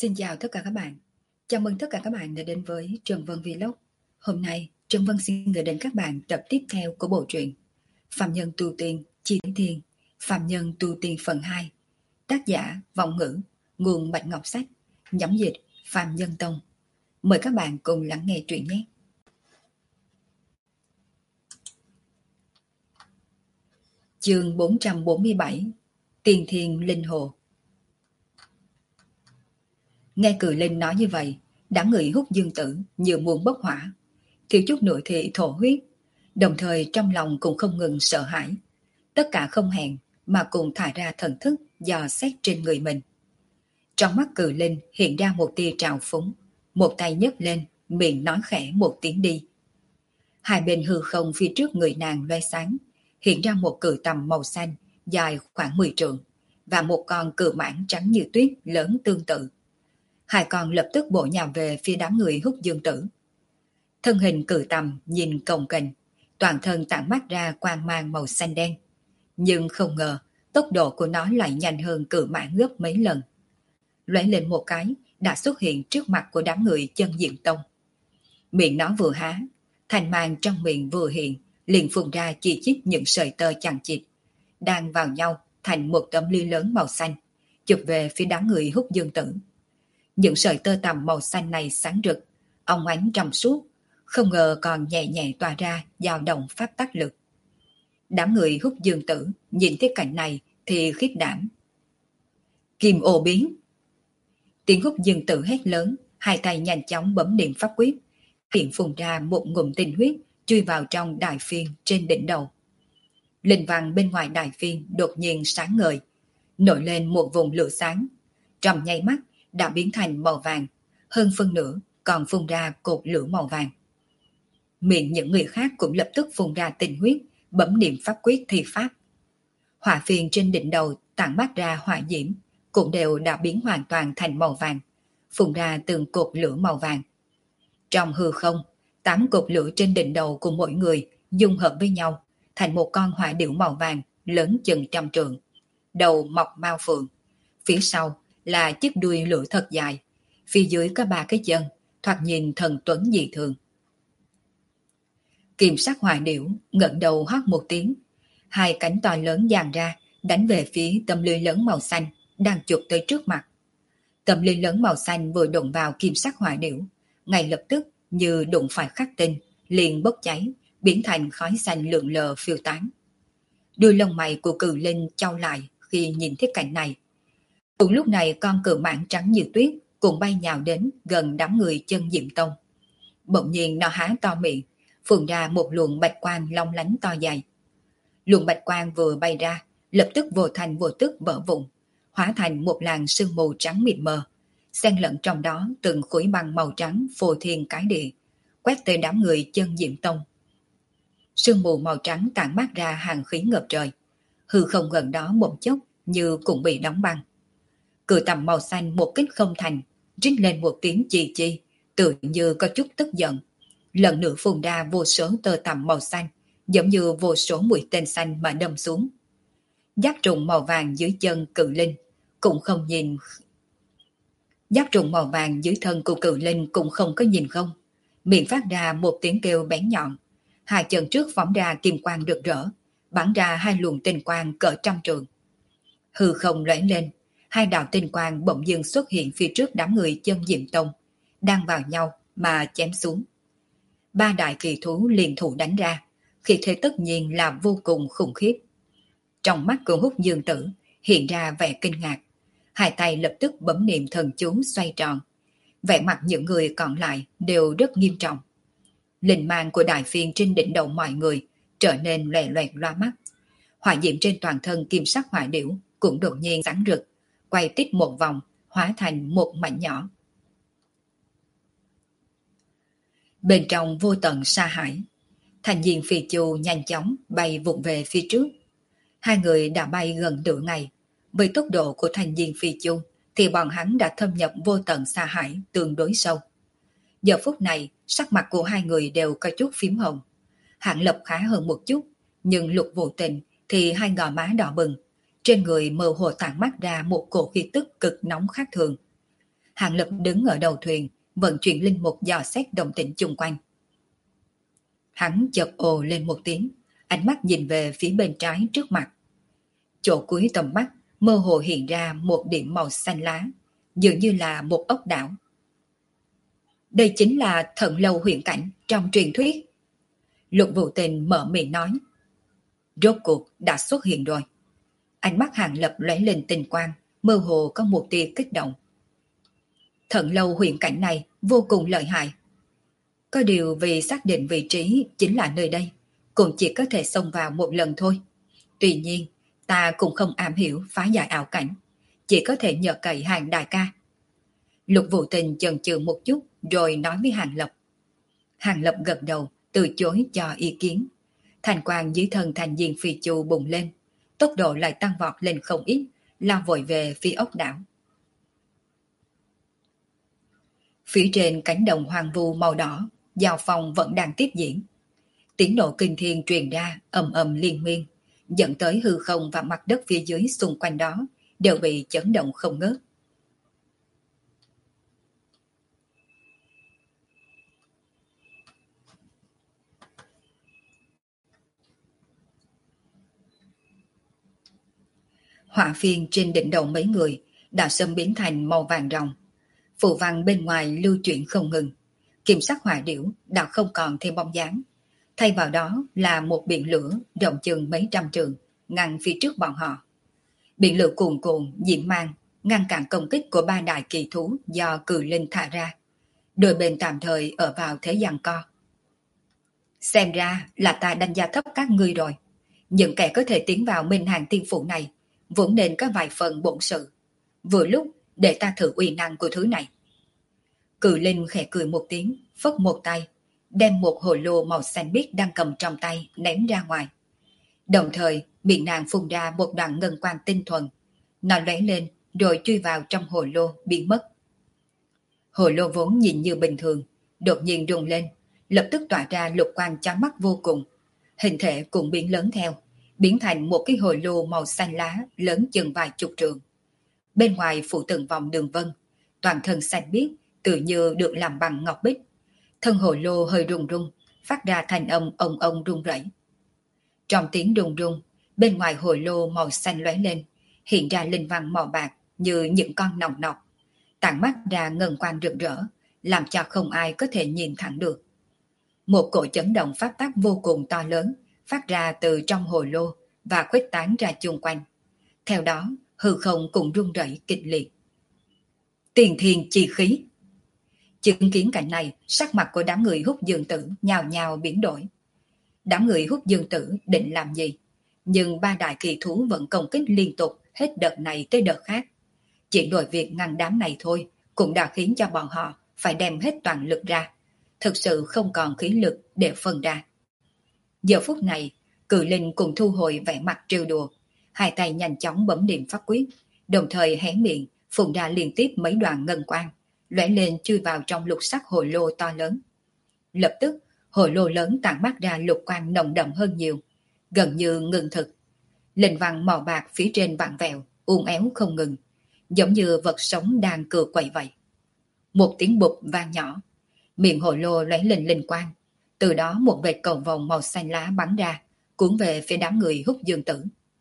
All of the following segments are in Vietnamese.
Xin chào tất cả các bạn. Chào mừng tất cả các bạn đã đến với Trần Vân Vlog. Hôm nay, Trần Vân xin gửi đến các bạn tập tiếp theo của bộ truyện Phạm Nhân Tu Tiên Chi Thiên, Phạm Nhân Tu Tiên phần 2. Tác giả Vọng Ngữ, nguồn Bạch Ngọc Sách, nhóm dịch Phạm Nhân Tông. Mời các bạn cùng lắng nghe truyện nhé. Chương 447, Tiên Thiên Linh Hồ. Nghe Cự Linh nói như vậy, đám người Hút Dương Tử như muốn bốc hỏa, thiếu chút nữa thì thổ huyết, đồng thời trong lòng cũng không ngừng sợ hãi. Tất cả không hẹn mà cùng thả ra thần thức dò xét trên người mình. Trong mắt Cự Linh hiện ra một tia trào phúng, một tay nhấc lên, miệng nói khẽ một tiếng đi. Hai bên hư không phía trước người nàng loe sáng, hiện ra một cự tầm màu xanh dài khoảng 10 trượng và một con cự mãng trắng như tuyết lớn tương tự. Hai con lập tức bổ nhào về phía đám người Hút Dương Tử. Thân hình cự tầm nhìn cồng kềnh, toàn thân tản mát ra quang mang màu xanh đen. Nhưng không ngờ, tốc độ của nó lại nhanh hơn cự mãng gấp mấy lần. Lóe lên một cái, đã xuất hiện trước mặt của đám người Chân Diệm Tông. Miệng nó vừa há, thành mang trong miệng vừa hiện, liền phun ra chi chít những sợi tơ chằng chịt, đang vào nhau thành một tấm lưới lớn màu xanh, chụp về phía đám người Hút Dương Tử. Những sợi tơ tằm màu xanh này sáng rực, óng ánh trong suốt, không ngờ còn nhẹ nhẹ tỏa ra dao động pháp tắc lực. Đám người Hút Dương Tử nhìn thấy cảnh này thì khiếp đảm. Kim ô biến. Tiếng Hút Dương Tử hét lớn, hai tay nhanh chóng bấm niệm pháp quyết, hiện phun ra một ngụm tinh huyết chui vào trong đại phiên trên đỉnh đầu. Linh văn bên ngoài đại phiên đột nhiên sáng ngời, nổi lên một vùng lửa sáng, trong nháy mắt đã biến thành màu vàng, hơn phân nửa còn phun ra cột lửa màu vàng. Miệng những người khác cũng lập tức phun ra tinh huyết, bấm niệm pháp quyết thi pháp. Hỏa phiên trên đỉnh đầu tản mát ra hỏa diễm, cũng đều đã biến hoàn toàn thành màu vàng, phun ra từng cột lửa màu vàng. Trong hư không, 8 cột lửa trên đỉnh đầu của mỗi người dung hợp với nhau, thành một con hỏa điểu màu vàng lớn chừng trăm trượng, đầu mọc mao phượng, phía sau là chiếc đuôi lửa thật dài, phía dưới có 3 cái chân, thoạt nhìn thần tuấn dị thường. Kim sắc hỏa điểu ngẩng đầu hót một tiếng, hai cánh to lớn dang ra, đánh về phía tấm lưới lớn màu xanh đang chụp tới trước mặt. Tấm lưới lớn màu xanh vừa đụng vào kim sắc hỏa điểu, ngay lập tức như đụng phải khắc tinh, liền bốc cháy, biến thành khói xanh lượn lờ phiêu tán. Đuôi lông mày của Cự Linh chau lại khi nhìn thấy cảnh này. Cùng lúc này con cự mãng trắng như tuyết cũng bay nhào đến gần đám người Chân Diệm Tông. Bỗng nhiên nó há to miệng, phun ra một luồng bạch quang long lánh to dài. Luồng bạch quang vừa bay ra, lập tức vô thành vô tức vỡ vụn, hóa thành một làn sương mù trắng mịt mờ, xen lẫn trong đó từng khối băng màu trắng phô thiên cái địa, quét tới đám người Chân Diệm Tông. Sương mù màu trắng tản mát ra hàng khí ngập trời, hư không gần đó một chốc như cũng bị đóng băng. Cự tầm màu xanh một kích không thành, rít lên một tiếng chì chi, tự như có chút tức giận. Lần nữa phun ra vô số tơ tằm màu xanh, giống như vô số mũi tên xanh mà đâm xuống. Giáp trùng màu vàng dưới chân Cự Linh cũng không nhìn. Giáp trùng màu vàng dưới thân của Cự Linh cũng không có nhìn không, miệng phát ra một tiếng kêu bén nhọn. Hai chân trước phóng ra kim quang rực rỡ, bắn ra hai luồng tinh quang cỡ trăm trượng. Hư không lóe lên, hai đạo tinh quang bỗng dưng xuất hiện phía trước đám người Chân Diệm Tông, đang vào nhau mà chém xuống. 3 đại kỳ thú liên thủ đánh ra, khí thế tất nhiên là vô cùng khủng khiếp. Trong mắt của Hút Dương Tử hiện ra vẻ kinh ngạc, hai tay lập tức bấm niệm thần chú xoay tròn. Vẻ mặt những người còn lại đều rất nghiêm trọng. Linh mang của đại phiên trên đỉnh đầu mọi người trở nên loè loẹt loa mắt. Hỏa diễm trên toàn thân kim sắc hỏa điểu cũng đột nhiên sáng rực, quay tít một vòng, hóa thành một mảnh nhỏ. Bên trong vô tận sa hải, Thành Diên Phi Chu nhanh chóng bay vụt về phía trước. Hai người đã bay gần nửa ngày. Với tốc độ của Thành Diên Phi Chu thì bọn hắn đã thâm nhập vô tận sa hải tương đối sâu. Giờ phút này, sắc mặt của hai người đều có chút phím hồng. Hạng Lập khá hơn một chút, nhưng Lục Vô Tình thì hai gò má đỏ bừng, trên người mơ hồ tản mắt ra một cổ khí tức cực nóng khác thường. Hàng Lập đứng ở đầu thuyền, vận chuyển linh mục dò xét động tĩnh chung quanh. Hắn chợt ồ lên một tiếng, ánh mắt nhìn về phía bên trái trước mặt. Chỗ cuối tầm mắt mơ hồ hiện ra một điểm màu xanh lá, dường như là một ốc đảo. Đây chính là Thận Lâu huyền cảnh trong truyền thuyết. Lục Vũ Tình mở miệng nói. Rốt cuộc đã xuất hiện rồi. Ánh mắt Hàng Lập lóe lên tình quang, mơ hồ có một tia kích động. Thận Lâu huyền cảnh này vô cùng lợi hại. Có điều vì xác định vị trí chính là nơi đây, cũng chỉ có thể xông vào một lần thôi. Tuy nhiên, ta cũng không am hiểu phá giải ảo cảnh, chỉ có thể nhờ cậy Hàng đại ca. Lục Vũ Tình chần chừ một chút rồi nói với Hàng Lập. Hàng Lập gật đầu, từ chối cho ý kiến. Thành quang dưới thân thành viên phi chu bùng lên, tốc độ lại tăng vọt lên không ít, lao vội về phía ốc đảo. Phía trên cánh đồng hoang vu màu đỏ, giao phong vẫn đang tiếp diễn. Tiếng nổ kinh thiên truyền ra ầm ầm liên miên, dẫn tới hư không và mặt đất phía dưới xung quanh đó đều bị chấn động không ngớt. Hỏa phiên trên đỉnh đầu mấy người đã sớm biến thành màu vàng ròng. Phù văn bên ngoài lưu chuyển không ngừng. Kim sắc hỏa điểu đã không còn thêm bóng dáng. Thay vào đó là một biển lửa rộng chừng mấy trăm trượng ngăn phía trước bọn họ. Biển lửa cuồn cuộn, diễm mang, ngăn cản công kích của ba đại kỳ thú do cử linh thả ra. Đôi bên tạm thời ở vào thế giằng co. Xem ra là ta đánh giá thấp các ngươi rồi. Những kẻ có thể tiến vào Minh Hàng Tiên Phủ này vốn nên có vài phần bổn sự. Vừa lúc để ta thử uy năng của thứ này. Cử linh khẽ cười một tiếng, phất một tay, đem một hồ lô màu xanh biếc đang cầm trong tay ném ra ngoài. Đồng thời, miệng nàng phun ra một đoạn ngân quang tinh thuần. Nó lóe lên rồi chui vào trong hồ lô biến mất. Hồ lô vốn nhìn như bình thường, đột nhiên rung lên, lập tức tỏa ra lục quang chói mắt vô cùng. Hình thể cũng biến lớn theo, biến thành một cái hồ lô màu xanh lá lớn chừng vài chục trượng. Bên ngoài phủ từng vòng đường vân, toàn thân xanh biếc, tự như được làm bằng ngọc bích. Thân hồ lô hơi rung rung, phát ra thanh âm ông ông rung rẩy. Trong tiếng rung rung, bên ngoài hồ lô màu xanh lóe lên, hiện ra linh văn màu bạc như những con nòng nọc, tản mắt ra ngân quang rực rỡ, làm cho không ai có thể nhìn thẳng được. Một cỗ chấn động pháp tắc vô cùng to lớn phát ra từ trong hồ lô và khuếch tán ra chung quanh. Theo đó, hư không cũng rung rẩy kịch liệt. Tiền thiên chi khí. Chứng kiến cảnh này, sắc mặt của đám người Hút Dương Tử nhào nhào biến đổi. Đám người Hút Dương Tử định làm gì? Nhưng ba đại kỳ thú vẫn công kích liên tục hết đợt này tới đợt khác. Chỉ đổi việc ngăn đám này thôi cũng đã khiến cho bọn họ phải đem hết toàn lực ra. Thực sự không còn khí lực để phân ra. Giờ phút này, Cự Linh cùng thu hồi vẻ mặt trêu đùa, hai tay nhanh chóng bấm niệm pháp quyết, đồng thời hé miệng phun ra liên tiếp mấy đoạn ngân quang, lóe lên chui vào trong lục sắc hồ lô to lớn. Lập tức, hồ lô lớn tản mát ra lục quang nồng đậm hơn nhiều, gần như ngưng thực. Linh văn màu bạc phía trên vặn vẹo, uốn éo không ngừng, giống như vật sống đang cựa quậy vậy. Một tiếng bụp vang nhỏ, miệng hồ lô lóe lên linh quang, từ đó một vệt cầu vồng màu xanh lá bắn ra, cuốn về phía đám người Hút Dương Tử.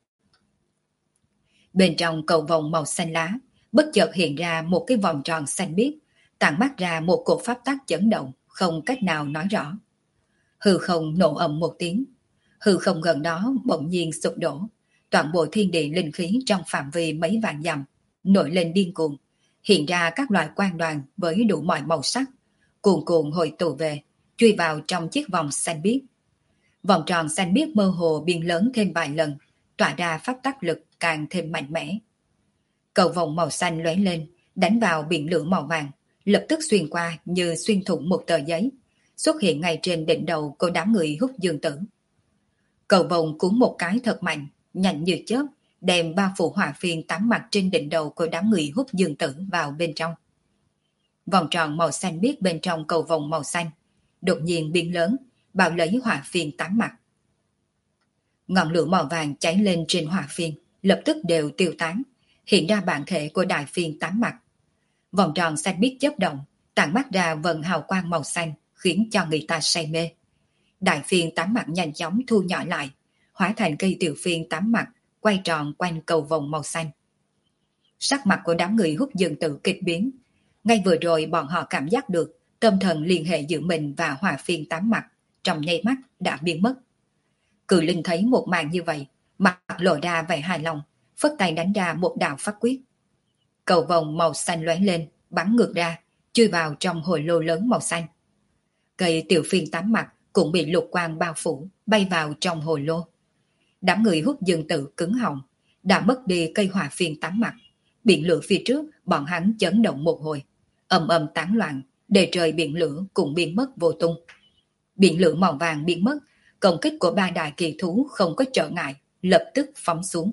Bên trong cầu vồng màu xanh lá, bất chợt hiện ra một cái vòng tròn xanh biếc, tản mát ra một cột pháp tắc chấn động, không cách nào nói rõ. Hư không nổ ầm một tiếng, hư không gần đó bỗng nhiên sụp đổ, toàn bộ thiên địa linh khí trong phạm vi mấy vạn dặm nổi lên điên cuồng, hiện ra các loại quang đoàn với đủ mọi màu sắc, cuồn cuộn hội tụ về, chui vào trong chiếc vòng xanh biếc. Vòng tròn xanh biếc mơ hồ biến lớn thêm vài lần, tỏa ra pháp tắc lực càng thêm mạnh mẽ. Cầu vòng màu xanh lóe lên, đánh vào biển lửa màu vàng, lập tức xuyên qua như xuyên thủng một tờ giấy, xuất hiện ngay trên đỉnh đầu của đám người Hút Dương Tử. Cầu vòng cuốn một cái thật mạnh, nhanh như chớp, đem bao phủ hỏa phiên tám mặt trên đỉnh đầu của đám người Hút Dương Tử vào bên trong. Vòng tròn màu xanh biếc bên trong cầu vòng màu xanh đột nhiên biến lớn, bao lấy hỏa phiên tám mặt. Ngọn lửa màu vàng cháy lên trên hỏa phiên, lập tức đều tiêu tán, hiện ra bản thể của đại phiên tám mặt. Vòng tròn xanh biếc chớp động, tản mắt ra vầng hào quang màu xanh, khiến cho người ta say mê. Đại phiên tám mặt nhanh chóng thu nhỏ lại, hóa thành cây tiểu phiên tám mặt, quay tròn quanh cầu vồng màu xanh. Sắc mặt của đám người Hút Dương Tử kịch biến. Ngay vừa rồi bọn họ cảm giác được tâm thần liên hệ giữa mình và hỏa phiên tám mặt, trong nháy mắt đã biến mất. Cự Linh thấy một màn như vậy, mặt lộ ra vẻ hài lòng, phất tay đánh ra một đạo pháp quyết. Cầu vồng màu xanh lóe lên, bắn ngược ra, chui vào trong hồ lô lớn màu xanh. Cây tiểu phiên tám mặt cũng bị lục quang bao phủ, bay vào trong hồ lô. Đám người Hút Dương Tử cứng họng, đã mất đi cây hỏa phiên tám mặt. Biển lửa phía trước, bọn hắn chấn động một hồi, ầm ầm tán loạn, để trời biển lửa cũng biến mất vô tung. Biển lửa màu vàng biến mất, công kích của ba đại kỳ thú không có trở ngại, lập tức phóng xuống.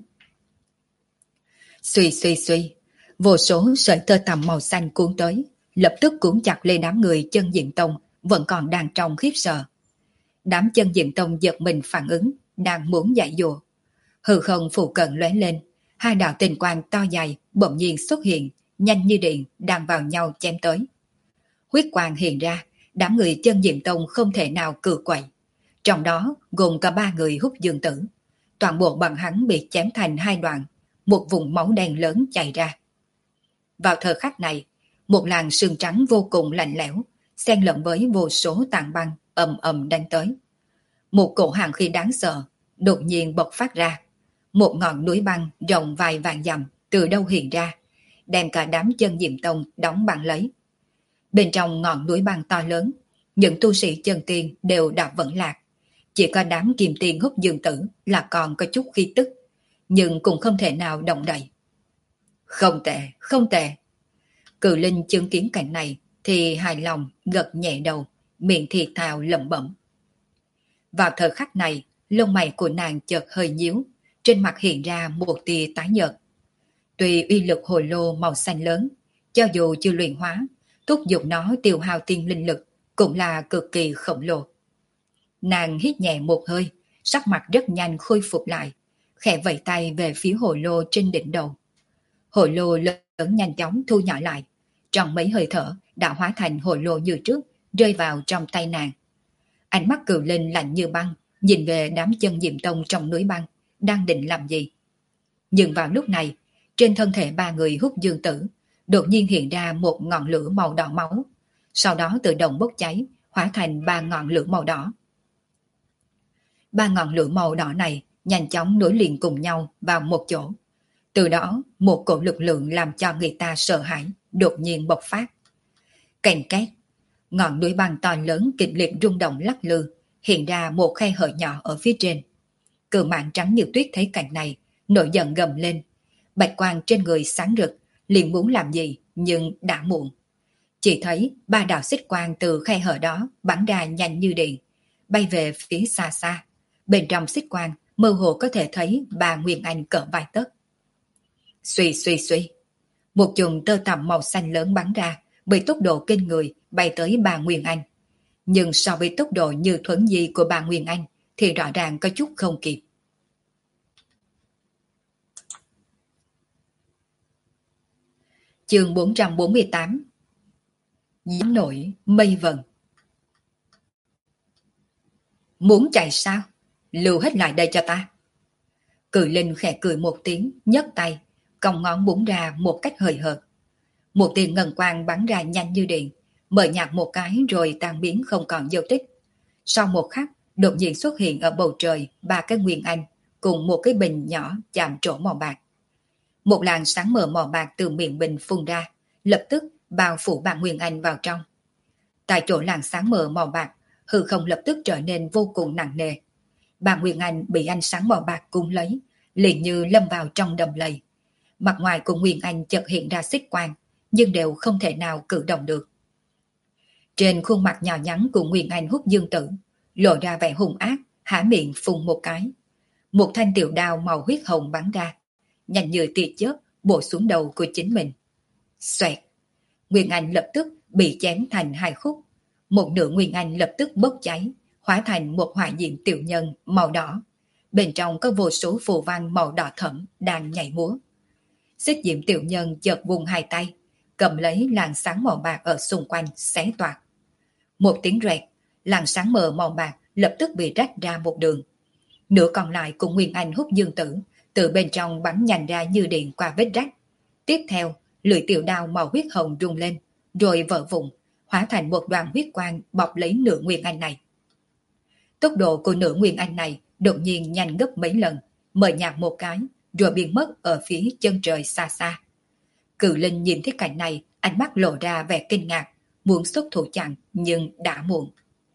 Suy suy suy, vô số sợi tơ tằm màu xanh cuốn tới, lập tức cuốn chặt lên đám người Chân Diện Tông vẫn còn đang trong khiếp sợ. Đám Chân Diện Tông giật mình phản ứng, đang muốn dạy dùa. Hư không phụ cận lóe lên, hai đạo tình quang to dài bỗng nhiên xuất hiện, nhanh như điện đang vào nhau chém tới. Huyết quang hiện ra, đám người Chân Diện Tông không thể nào cự quậy. Trong đó gồm cả ba người Hút Dương Tử. Toàn bộ bọn hắn bị chém thành hai đoạn, một vùng máu đen lớn chảy ra. Vào thời khắc này, một làn sương trắng vô cùng lạnh lẽo, xen lẫn với vô số tảng băng ầm ầm đánh tới. Một cổ hàn khí đáng sợ đột nhiên bộc phát ra. Một ngọn núi băng rộng vài vạn dặm từ đâu hiện ra, đem cả đám Chân Diệm Tông đóng băng lấy. Bên trong ngọn núi băng to lớn, những tu sĩ chân tiên đều đã vẫn lạc. Chỉ có đám Kim Tiên Hút Dương Tử là còn có chút khí tức, nhưng cũng không thể nào động đậy. Không tệ, không tệ. Cự Linh chứng kiến cảnh này thì hài lòng gật nhẹ đầu, miệng thì thào lẩm bẩm. Vào thời khắc này, lông mày của nàng chợt hơi nhíu, trên mặt hiện ra một tia tái nhợt. Tuy uy lực hồi lô màu xanh lớn, cho dù chưa luyện hóa, thúc giục nó tiêu hao tiên linh lực cũng là cực kỳ khổng lồ. Nàng hít nhẹ một hơi, sắc mặt rất nhanh khôi phục lại, khẽ vẫy tay về phía hồ lô trên đỉnh đầu. Hồ lô lớn nhanh chóng thu nhỏ lại, trong mấy hơi thở đã hóa thành hồ lô như trước, rơi vào trong tay nàng. Ánh mắt Cự Linh lạnh như băng, nhìn về đám Chân Diệm Tông trong núi băng, đang định làm gì. Nhưng vào lúc này, trên thân thể ba người Hút Dương Tử, đột nhiên hiện ra một ngọn lửa màu đỏ máu, sau đó tự động bốc cháy, hóa thành ba ngọn lửa màu đỏ. Ba ngọn lửa màu đỏ này nhanh chóng nối liền cùng nhau vào một chỗ. Từ đó, một cổ lực lượng làm cho người ta sợ hãi, đột nhiên bộc phát. Cành két, ngọn núi băng to lớn kịch liệt rung động lắc lư, hiện ra một khe hở nhỏ ở phía trên. Cự Mạn trắng như tuyết thấy cảnh này, nổi giận gầm lên. Bạch quang trên người sáng rực, liền muốn làm gì, nhưng đã muộn. Chỉ thấy ba đạo xích quang từ khe hở đó bắn ra nhanh như điện, bay về phía xa xa. Bên trong xích quang, mơ hồ có thể thấy bà Nguyên Anh cỡ vài tấc. Suy suy suy, một chùm tơ tằm màu xanh lớn bắn ra, với tốc độ kinh người bay tới bà Nguyên Anh. Nhưng so với tốc độ như thuấn di của bà Nguyên Anh thì rõ ràng có chút không kịp. Chương 448. Gió nổi mây vần. Muốn chạy sao? Lưu hết lại đây cho ta. Cự Linh khẽ cười một tiếng, nhấc tay, cong ngón búng ra một cách hời hợt. Một tia ngân quang bắn ra nhanh như điện, mờ nhạt một cái rồi tan biến không còn dấu tích. Sau một khắc, đột nhiên xuất hiện ở bầu trời ba cái Nguyên Anh cùng một cái bình nhỏ chạm trổ màu bạc. Một làn sáng mờ màu bạc từ miệng bình phun ra, lập tức bao phủ bà Nguyên Anh vào trong. Tại chỗ làn sáng mờ màu bạc, hư không lập tức trở nên vô cùng nặng nề. Bà Nguyên Anh bị ánh sáng màu bạc cuốn lấy, liền như lâm vào trong đầm lầy. Mặt ngoài của Nguyên Anh chợt hiện ra xích quang, nhưng đều không thể nào cử động được. Trên khuôn mặt nhỏ nhắn của Nguyên Anh Hút Dương Tử, lộ ra vẻ hung ác, há miệng phun một cái. Một thanh tiểu đao màu huyết hồng bắn ra, nhanh như tia chớp bổ xuống đầu của chính mình. Xoẹt! Nguyên Anh lập tức bị chém thành hai khúc. Một nửa Nguyên Anh lập tức bốc cháy, hóa thành một hỏa diệm tiểu nhân màu đỏ. Bên trong có vô số phù văn màu đỏ thẫm đang nhảy múa. Xích diệm tiểu nhân chợt vùng hai tay, cầm lấy làn sáng màu bạc ở xung quanh xé toạc. Một tiếng rẹt, làn sáng mờ màu bạc lập tức bị rách ra một đường. Nửa còn lại cùng Nguyên Anh hút dương tử, từ bên trong bắn nhanh ra như điện qua vết rách. Tiếp theo, lưỡi tiểu đao màu huyết hồng rung lên, rồi vỡ vụn, hóa thành một đoàn huyết quang bọc lấy nửa Nguyên Anh này. Tốc độ của nửa Nguyên Anh này đột nhiên nhanh gấp mấy lần, mờ nhạt một cái, rồi biến mất ở phía chân trời xa xa. Cự Linh nhìn thấy cảnh này, ánh mắt lộ ra vẻ kinh ngạc, muốn xuất thủ chặn nhưng đã muộn.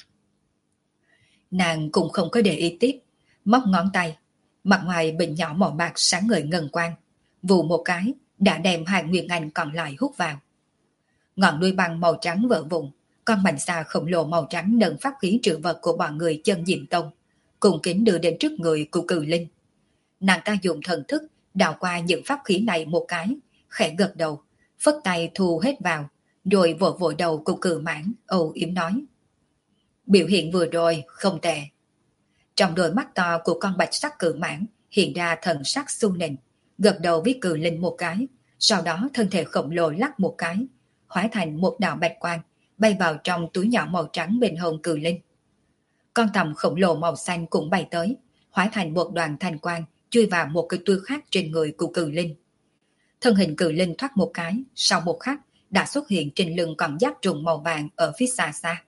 Nàng cũng không có để ý tiếp, móc ngón tay, mặt ngoài bình nhỏ màu bạc sáng ngời ngân quang, vù một cái đã đem hai Nguyên Anh còn lại hút vào. Ngọn đuôi băng màu trắng vỡ vụn, con mảnh xà khổng lồ màu trắng nâng pháp khí trữ vật của bọn người chân Diệm Tông, cùng kính đưa đến trước người của Cự Linh. Nàng ta dùng thần thức đào qua những pháp khí này một cái, khẽ gật đầu, phất tay thu hết vào, rồi vội vội đầu của Cự Mãn âu yếm nói: biểu hiện vừa rồi không tệ. Trong đôi mắt to của con bạch sắc Cự Mãn hiện ra thần sắc su nịnh, gật đầu với Cự Linh một cái, sau đó thân thể khổng lồ lắc một cái, hóa thành một đạo bạch quang bay vào trong túi nhỏ màu trắng bên hông Cự Linh. Con tầm khổng lồ màu xanh cũng bay tới, hóa thành một đoàn thanh quang chui vào một cái túi khác trên người của Cự Linh. Thân hình Cự Linh thoát một cái, sau một khắc đã xuất hiện trên lưng con giáp trùng màu vàng ở phía xa xa.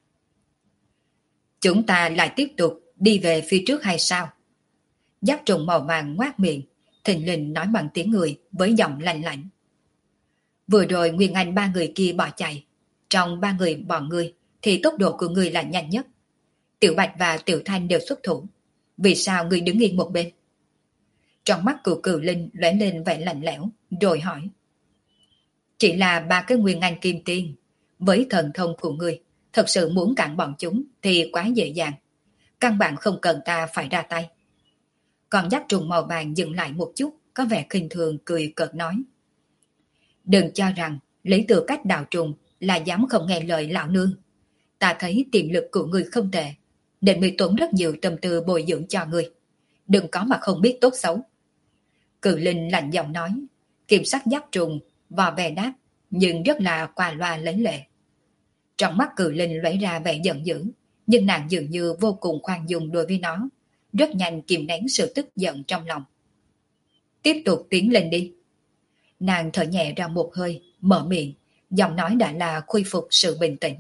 Chúng ta lại tiếp tục đi về phía trước hay sao? Giáp trùng màu vàng ngoác miệng, thình lình nói bằng tiếng người với giọng lạnh lạnh. Vừa rồi Nguyên Anh ba người kia bỏ chạy, trong ba người bọn người thì tốc độ của người là nhanh nhất. Tiểu Bạch và Tiểu Thanh đều xuất thủ, vì sao người đứng yên một bên? Trong mắt của Cự Linh lóe lên vẻ lạnh lẽo, rồi hỏi. Chỉ là ba cái Nguyên Anh kim tiên, với thần thông của người, thật sự muốn cản bọn chúng thì quá dễ dàng, căn bản không cần ta phải ra tay. Còn giáp trùng màu vàng dừng lại một chút, có vẻ khinh thường cười cợt nói. Đừng cho rằng lấy tư cách đạo trùng là dám không nghe lời lão nương. Ta thấy tiềm lực của người không tệ, nên mới tốn rất nhiều tâm tư bồi dưỡng cho người. Đừng có mà không biết tốt xấu. Cự Linh lạnh giọng nói, kiểm sắc giáp trùng, vò bè đáp, nhưng rất là qua loa lấy lệ. Trong mắt Cự Linh lóe ra vẻ giận dữ, nhưng nàng dường như vô cùng khoan dung đối với nó, rất nhanh kìm nén sự tức giận trong lòng. Tiếp tục tiến lên đi. Nàng thở nhẹ ra một hơi, mở miệng, giọng nói đã là khôi phục sự bình tĩnh.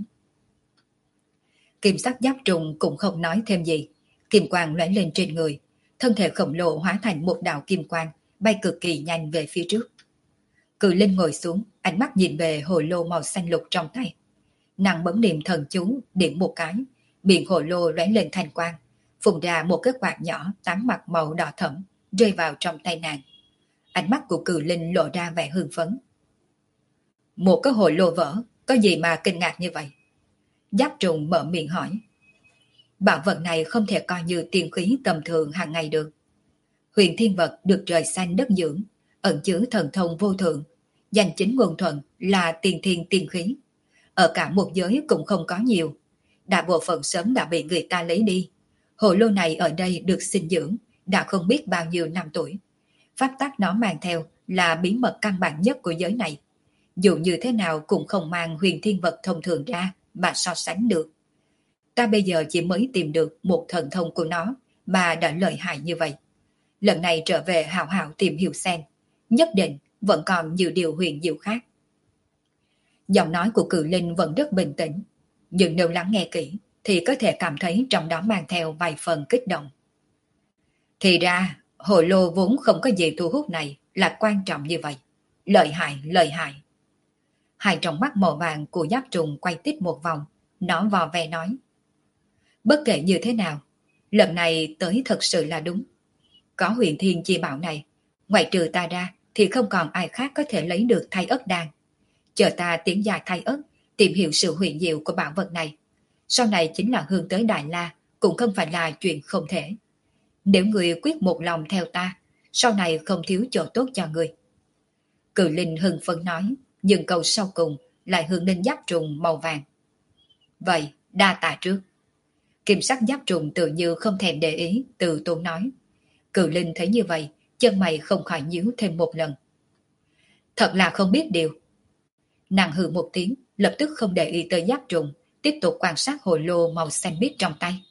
Kim sắc giáp trùng cũng không nói thêm gì, kim quang lóe lên trên người, thân thể khổng lồ hóa thành một đạo kim quang, bay cực kỳ nhanh về phía trước. Cự Linh ngồi xuống, ánh mắt nhìn về hồ lô màu xanh lục trong tay. Nàng bấm niệm thần chú, điểm một cái, miệng hồ lô lóe lên thanh quang, phun ra một cái quạt nhỏ tán mặt màu đỏ thẫm, rơi vào trong tay nàng. Ánh mắt của Cự Linh lộ ra vẻ hưng phấn. Một cái hồ lô vỡ, có gì mà kinh ngạc như vậy? Giáp trùng mở miệng hỏi. Bảo vật này không thể coi như tiên khí tầm thường hàng ngày được. Huyền thiên vật được trời xanh đất dưỡng, ẩn chứa thần thông vô thượng, danh chính ngôn thuận là tiền thiên tiên khí. Ở cả một giới cũng không có nhiều, đại bộ phận sớm đã bị người ta lấy đi. Hồ lô này ở đây được sinh dưỡng, đã không biết bao nhiêu năm tuổi. Pháp tắc nó mang theo là bí mật căn bản nhất của giới này. Dù như thế nào cũng không mang huyền thiên vật thông thường ra mà so sánh được. Ta bây giờ chỉ mới tìm được một thần thông của nó mà đã lợi hại như vậy. Lần này trở về hào hào tìm hiểu xem, nhất định vẫn còn nhiều điều huyền diệu khác. Giọng nói của Cự Linh vẫn rất bình tĩnh, nhưng nếu lắng nghe kỹ thì có thể cảm thấy trong đó mang theo vài phần kích động. Thì ra, hồ lô vốn không có gì thu hút này là quan trọng như vậy. Lợi hại, lợi hại. Hai trong mắt màu vàng của giáp trùng quay tít một vòng, nó vò ve nói. Bất kể như thế nào, lần này tới thật sự là đúng. Có huyền thiên chi bảo này, ngoại trừ ta ra thì không còn ai khác có thể lấy được thay ất đan. Chờ ta tiến dài thay ất, tìm hiểu sự huyền diệu của bảo vật này. Sau này chính là hướng tới Đại La, cũng không phải là chuyện không thể. Nếu người quyết một lòng theo ta, sau này không thiếu chỗ tốt cho người. Cự Linh hưng phấn nói, nhưng câu sau cùng lại hướng đến giáp trùng màu vàng. Vậy, đa tạ trước. Kim sắc giáp trùng tự như không thèm để ý, từ tốn nói. Cự Linh thấy như vậy, chân mày không khỏi nhíu thêm một lần. Thật là không biết điều. Nàng hừ một tiếng, lập tức không để ý tới giáp trùng, tiếp tục quan sát hồ lô màu xanh biếc trong tay.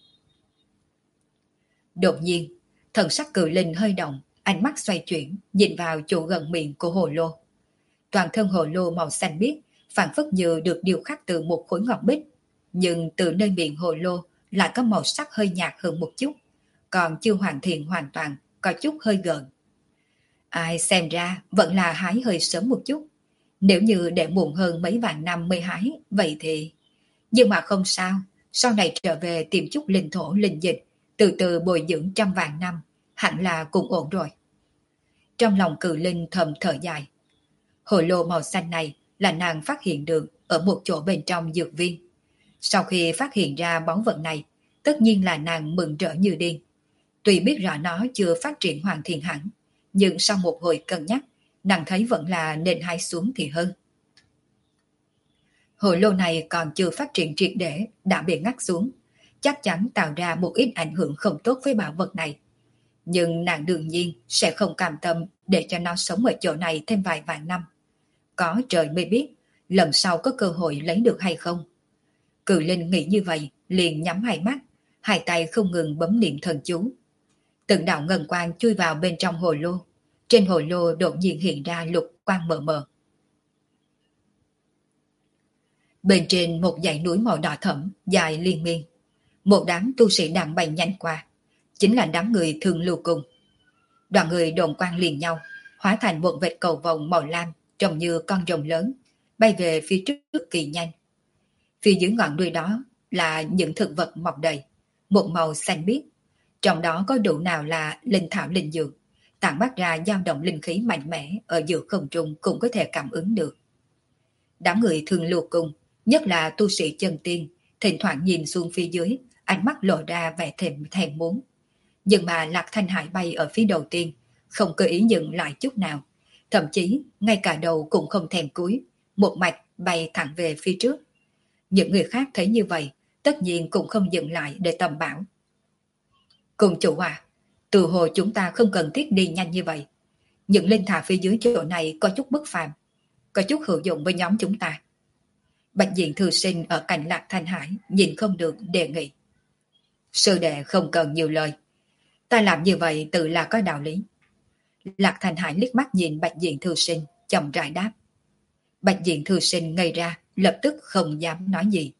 Đột nhiên, thần sắc cự linh hơi động, ánh mắt xoay chuyển, nhìn vào chỗ gần miệng của hồ lô. Toàn thân hồ lô màu xanh biếc, phản phất như được điêu khắc từ một khối ngọc bích, nhưng từ nơi miệng hồ lô lại có màu sắc hơi nhạt hơn một chút, còn chưa hoàn thiện hoàn toàn, có chút hơi gợn. Ai xem ra vẫn là hái hơi sớm một chút. Nếu như để muộn hơn mấy vạn năm mới hái, vậy thì... Nhưng mà không sao, sau này trở về tìm chút linh thổ linh dịch, từ từ bồi dưỡng trăm vạn năm, hẳn là cũng ổn rồi. Trong lòng cự linh thầm thở dài. Hồ lô màu xanh này là nàng phát hiện được ở một chỗ bên trong dược viên. Sau khi phát hiện ra báu vật này, tất nhiên là nàng mừng rỡ như điên. Tuy biết rõ nó chưa phát triển hoàn thiện hẳn, nhưng sau một hồi cân nhắc, nàng thấy vẫn là nên hái xuống thì hơn. Hồ lô này còn chưa phát triển triệt để, đã bị ngắt xuống, chắc chắn tạo ra một ít ảnh hưởng không tốt với bảo vật này. Nhưng nàng đương nhiên sẽ không cam tâm để cho nó sống ở chỗ này thêm vài vạn năm. Có trời mới biết, lần sau có cơ hội lấy được hay không. Cự linh nghĩ như vậy, liền nhắm hai mắt, hai tay không ngừng bấm niệm thần chú. Từng đạo ngân quang chui vào bên trong hồ lô. Trên hồ lô đột nhiên hiện ra lục quang mờ mờ. Bên trên một dãy núi màu đỏ thẫm, dài liên miên. Một đám tu sĩ đang bay nhanh qua. Chính là đám người Thương Lưu Cung. Đoàn người đồn quang liền nhau, hóa thành một vệt cầu vồng màu lam, trông như con rồng lớn, bay về phía trước cực kỳ nhanh. Phía dưới ngọn đuôi đó là những thực vật mọc đầy, một màu xanh biếc. Trong đó có đủ nào là linh thảo linh dược, tản mát ra dao động linh khí mạnh mẽ ở giữa không trung cũng có thể cảm ứng được. Đám người Thương Lưu Cung, nhất là tu sĩ chân tiên, thỉnh thoảng nhìn xuống phía dưới, ánh mắt lộ ra vẻ thèm muốn. Nhưng mà Lạc Thanh Hải bay ở phía đầu tiên, không cơ ý dừng lại chút nào, thậm chí ngay cả đầu cũng không thèm cúi, một mạch bay thẳng về phía trước. Những người khác thấy như vậy, tất nhiên cũng không dừng lại để tầm bảo. Cùng chủ à, từ hồi chúng ta không cần thiết đi nhanh như vậy. Những linh thảo phía dưới chỗ này có chút bất phàm, có chút hữu dụng với nhóm chúng ta. Bạch diện thư sinh ở cạnh Lạc Thanh Hải nhìn không được đề nghị. Sư đệ không cần nhiều lời, ta làm như vậy tự là có đạo lý. Lạc Thanh Hải liếc mắt nhìn Bạch diện thư sinh, chậm rãi đáp. Bạch diện thư sinh ngây ra, lập tức không dám nói gì.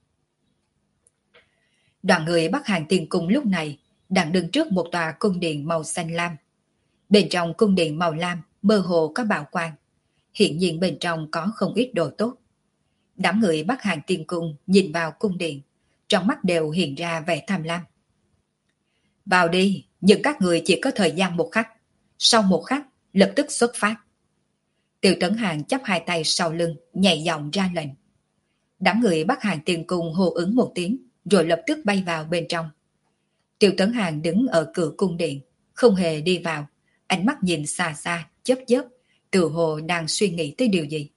Đoàn người Bắc Hàng Tiên Cung lúc này đang đứng trước một tòa cung điện màu xanh lam. Bên trong cung điện màu lam mơ hồ có bảo quang, hiện nhiên bên trong có không ít đồ tốt. Đám người Bắc Hàng Tiên Cung nhìn vào cung điện, trong mắt đều hiện ra vẻ tham lam. Vào đi, nhưng các người chỉ có thời gian một khắc. Sau một khắc, lập tức xuất phát. Tiêu Tấn Hàng chắp hai tay sau lưng, nhẹ giọng ra lệnh. Đám người Bắc Hàng Tiên Cung hô ứng một tiếng, rồi lập tức bay vào bên trong. Tiêu Tấn Hàng đứng ở cửa cung điện, không hề đi vào, ánh mắt nhìn xa xa, chớp chớp, tự hồ đang suy nghĩ tới điều gì.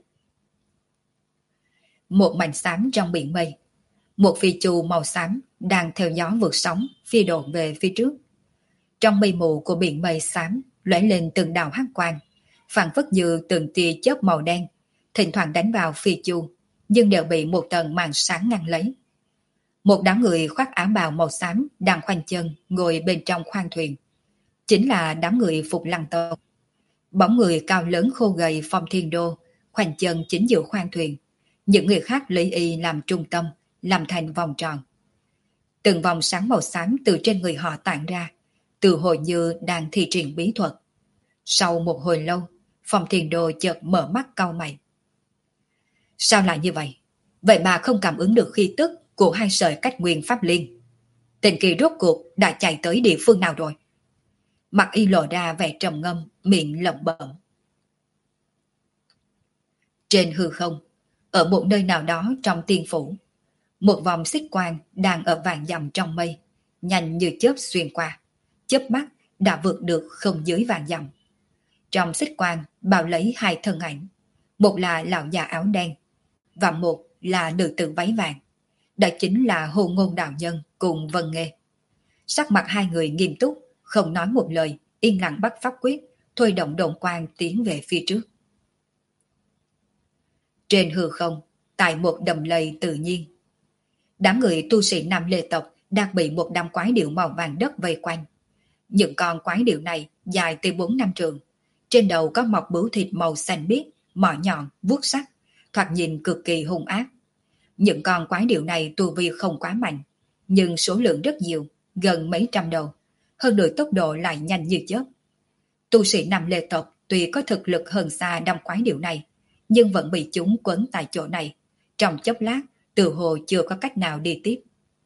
Một mảnh xám trong biển mây, một phi chu màu xám đang theo gió vượt sóng phi độn về phía trước. Trong mây mù của biển mây xám lóe lên từng đạo hắc quang, phản phất như từng tia chớp màu đen, thỉnh thoảng đánh vào phi chu, nhưng đều bị một tầng màn sáng ngăn lấy. Một đám người khoác áo bào màu xám đang khoanh chân ngồi bên trong khoang thuyền, chính là đám người Phục Lăng Tông. Bóng người cao lớn khô gầy Phong Thiên Đô khoanh chân chính giữa khoang thuyền, những người khác lấy y làm trung tâm, làm thành vòng tròn. Từng vòng sáng màu xám từ trên người họ tản ra, từ hồi như đang thi triển bí thuật. Sau một hồi lâu, Phong Thiên Đô chợt mở mắt cau mày. Sao lại như vậy? Vậy mà không cảm ứng được khí tức của hai sợi cách nguyên pháp liên. Tên kỳ rốt cuộc đã chạy tới địa phương nào rồi? Mặt y lộ ra vẻ trầm ngâm, miệng lẩm bẩm. Trên hư không, ở một nơi nào đó trong tiên phủ, một vòng xích quang đang ở vàng dặm trong mây, nhanh như chớp xuyên qua, chớp mắt đã vượt được không dưới vàng dặm. Trong xích quang bao lấy hai thân ảnh, một là lão già áo đen và một là nữ tử váy vàng. Đó chính là Hồ Ngôn Đạo Nhân cùng Vân Nghê. Sắc mặt hai người nghiêm túc, không nói một lời, yên lặng bắt pháp quyết, thôi động độn quang tiến về phía trước. Trên hư không, tại một đầm lầy tự nhiên, đám người tu sĩ Nam Lê tộc đang bị một đám quái điểu màu vàng đất vây quanh. Những con quái điểu này dài từ 4-5 trượng, trên đầu có mọc bướu thịt màu xanh biếc, mỏ nhọn, vuốt sắc, thoạt nhìn cực kỳ hung ác. Những con quái điểu này tu vi không quá mạnh, nhưng số lượng rất nhiều, gần mấy trăm đầu, hơn nữa tốc độ lại nhanh như chớp. Tu sĩ Nam Lê tộc tuy có thực lực hơn xa đám quái điểu này, nhưng vẫn bị chúng quấn tại chỗ này, trong chốc lát tự hồ chưa có cách nào đi tiếp.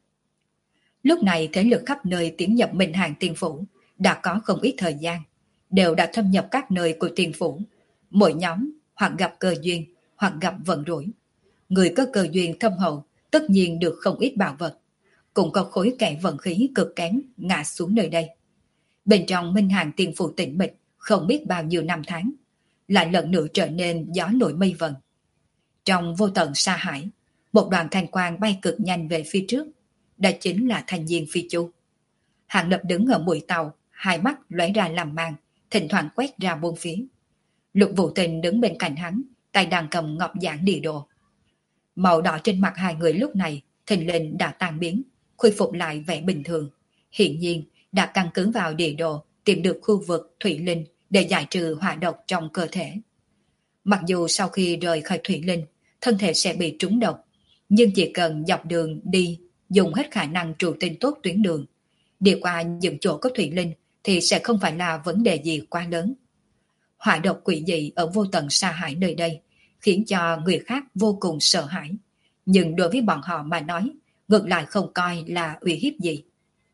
Lúc này thế lực khắp nơi tiến nhập Minh Hàng Tiên Phủ đã có không ít thời gian, đều đã thâm nhập các nơi của Tiên Phủ. Mỗi nhóm hoặc gặp cơ duyên, hoặc gặp vận rủi. Người có cơ duyên thâm hậu tất nhiên được không ít bảo vật, cũng có khối kẻ vận khí cực kém ngã xuống nơi đây. Bên trong Minh Hàng Tiên Phủ tĩnh mịch không biết bao nhiêu năm tháng, lại lần nữa trở nên gió nổi mây vần. Trong vô tận sa hải, một đoàn thanh quang bay cực nhanh về phía trước, đó chính là Thanh Diên Phi Chu. Hạng Lập đứng ở mũi tàu, hai mắt lóe ra làm mang, thỉnh thoảng quét ra bốn phía. Lục Vũ Tình đứng bên cạnh hắn, tay đang cầm ngọc giản địa đồ. Màu đỏ trên mặt hai người lúc này thình lình đã tan biến, khôi phục lại vẻ bình thường. Hiện nhiên đã căn cứ vào địa đồ tìm được khu vực Thủy Linh để giải trừ hỏa độc trong cơ thể. Mặc dù sau khi rời khỏi Thủy Linh, thân thể sẽ bị trúng độc, nhưng chỉ cần dọc đường đi dùng hết khả năng trụ tinh tốt tuyến đường, đi qua những chỗ có Thủy Linh thì sẽ không phải là vấn đề gì quá lớn. Hỏa độc quỷ dị ở vô tận sa hải nơi đây khiến cho người khác vô cùng sợ hãi, nhưng đối với bọn họ mà nói, ngược lại không coi là uy hiếp gì.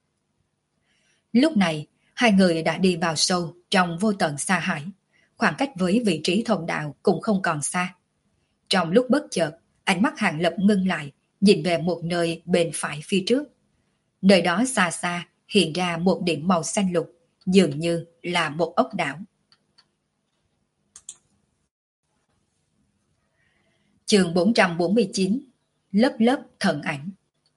Lúc này, hai người đã đi vào sâu trong vô tận sa hải, khoảng cách với vị trí thông đạo cũng không còn xa. Trong lúc bất chợt, ánh mắt Hạng Lập ngưng lại, nhìn về một nơi bên phải phía trước. Nơi đó xa xa hiện ra một điểm màu xanh lục, dường như là một ốc đảo. Chương 449, lớp lớp thần ảnh.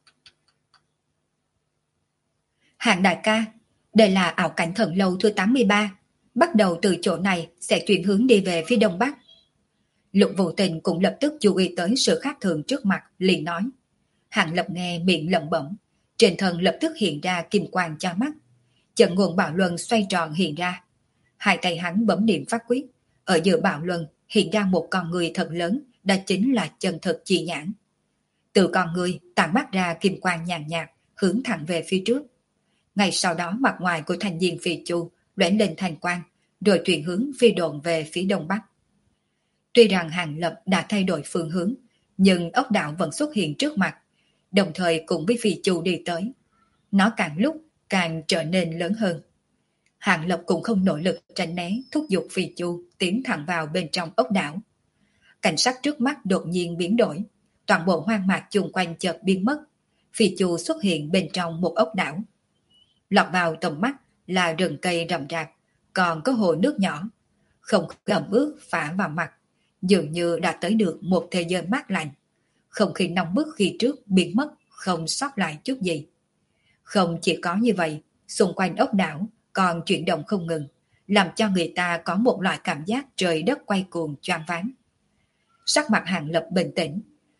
Hạng đại ca, đây là ảo cảnh thần lâu thứ 83, bắt đầu từ chỗ này sẽ chuyển hướng đi về phía đông bắc. Lục Vũ Tình cũng lập tức chú ý tới sự khác thường trước mặt, liền nói. Hạng Lập nghe miệng lẩm bẩm, trên thân lập tức hiện ra kim quang cho mắt. Trận nguồn bảo luân xoay tròn hiện ra. Hai tay hắn bấm niệm phát quyết, ở giữa bảo luân hiện ra một con người thật lớn, đó chính là chân thực chi nhãn. Từ con người tản mắt ra kim quang nhàn nhạt, hướng thẳng về phía trước. Ngay sau đó mặt ngoài của Thanh Diên Phi Chu lóe lên thành quang, rồi chuyển hướng phi độn về phía đông bắc. Tuy rằng Hạng Lập đã thay đổi phương hướng, nhưng ốc đảo vẫn xuất hiện trước mặt, đồng thời cùng với Phi Chu đi tới. Nó càng lúc càng trở nên lớn hơn. Hạng Lập cũng không nỗ lực tránh né, thúc giục Phi Chu tiến thẳng vào bên trong ốc đảo. Cảnh sắc trước mắt đột nhiên biến đổi, toàn bộ hoang mạc chung quanh chợt biến mất. Phi Chu xuất hiện bên trong một ốc đảo. Lọt vào tầm mắt là rừng cây rậm rạp, còn có hồ nước nhỏ. Không khí ẩm ướt phả vào mặt, dường như đã tới được một thế giới mát lạnh. Không khí nóng bức khi trước biến mất, không sót lại chút gì. Không chỉ có như vậy, xung quanh ốc đảo còn chuyển động không ngừng, làm cho người ta có một loại cảm giác trời đất quay cuồng choáng váng. Sắc mặt Hạng Lập bình tĩnh,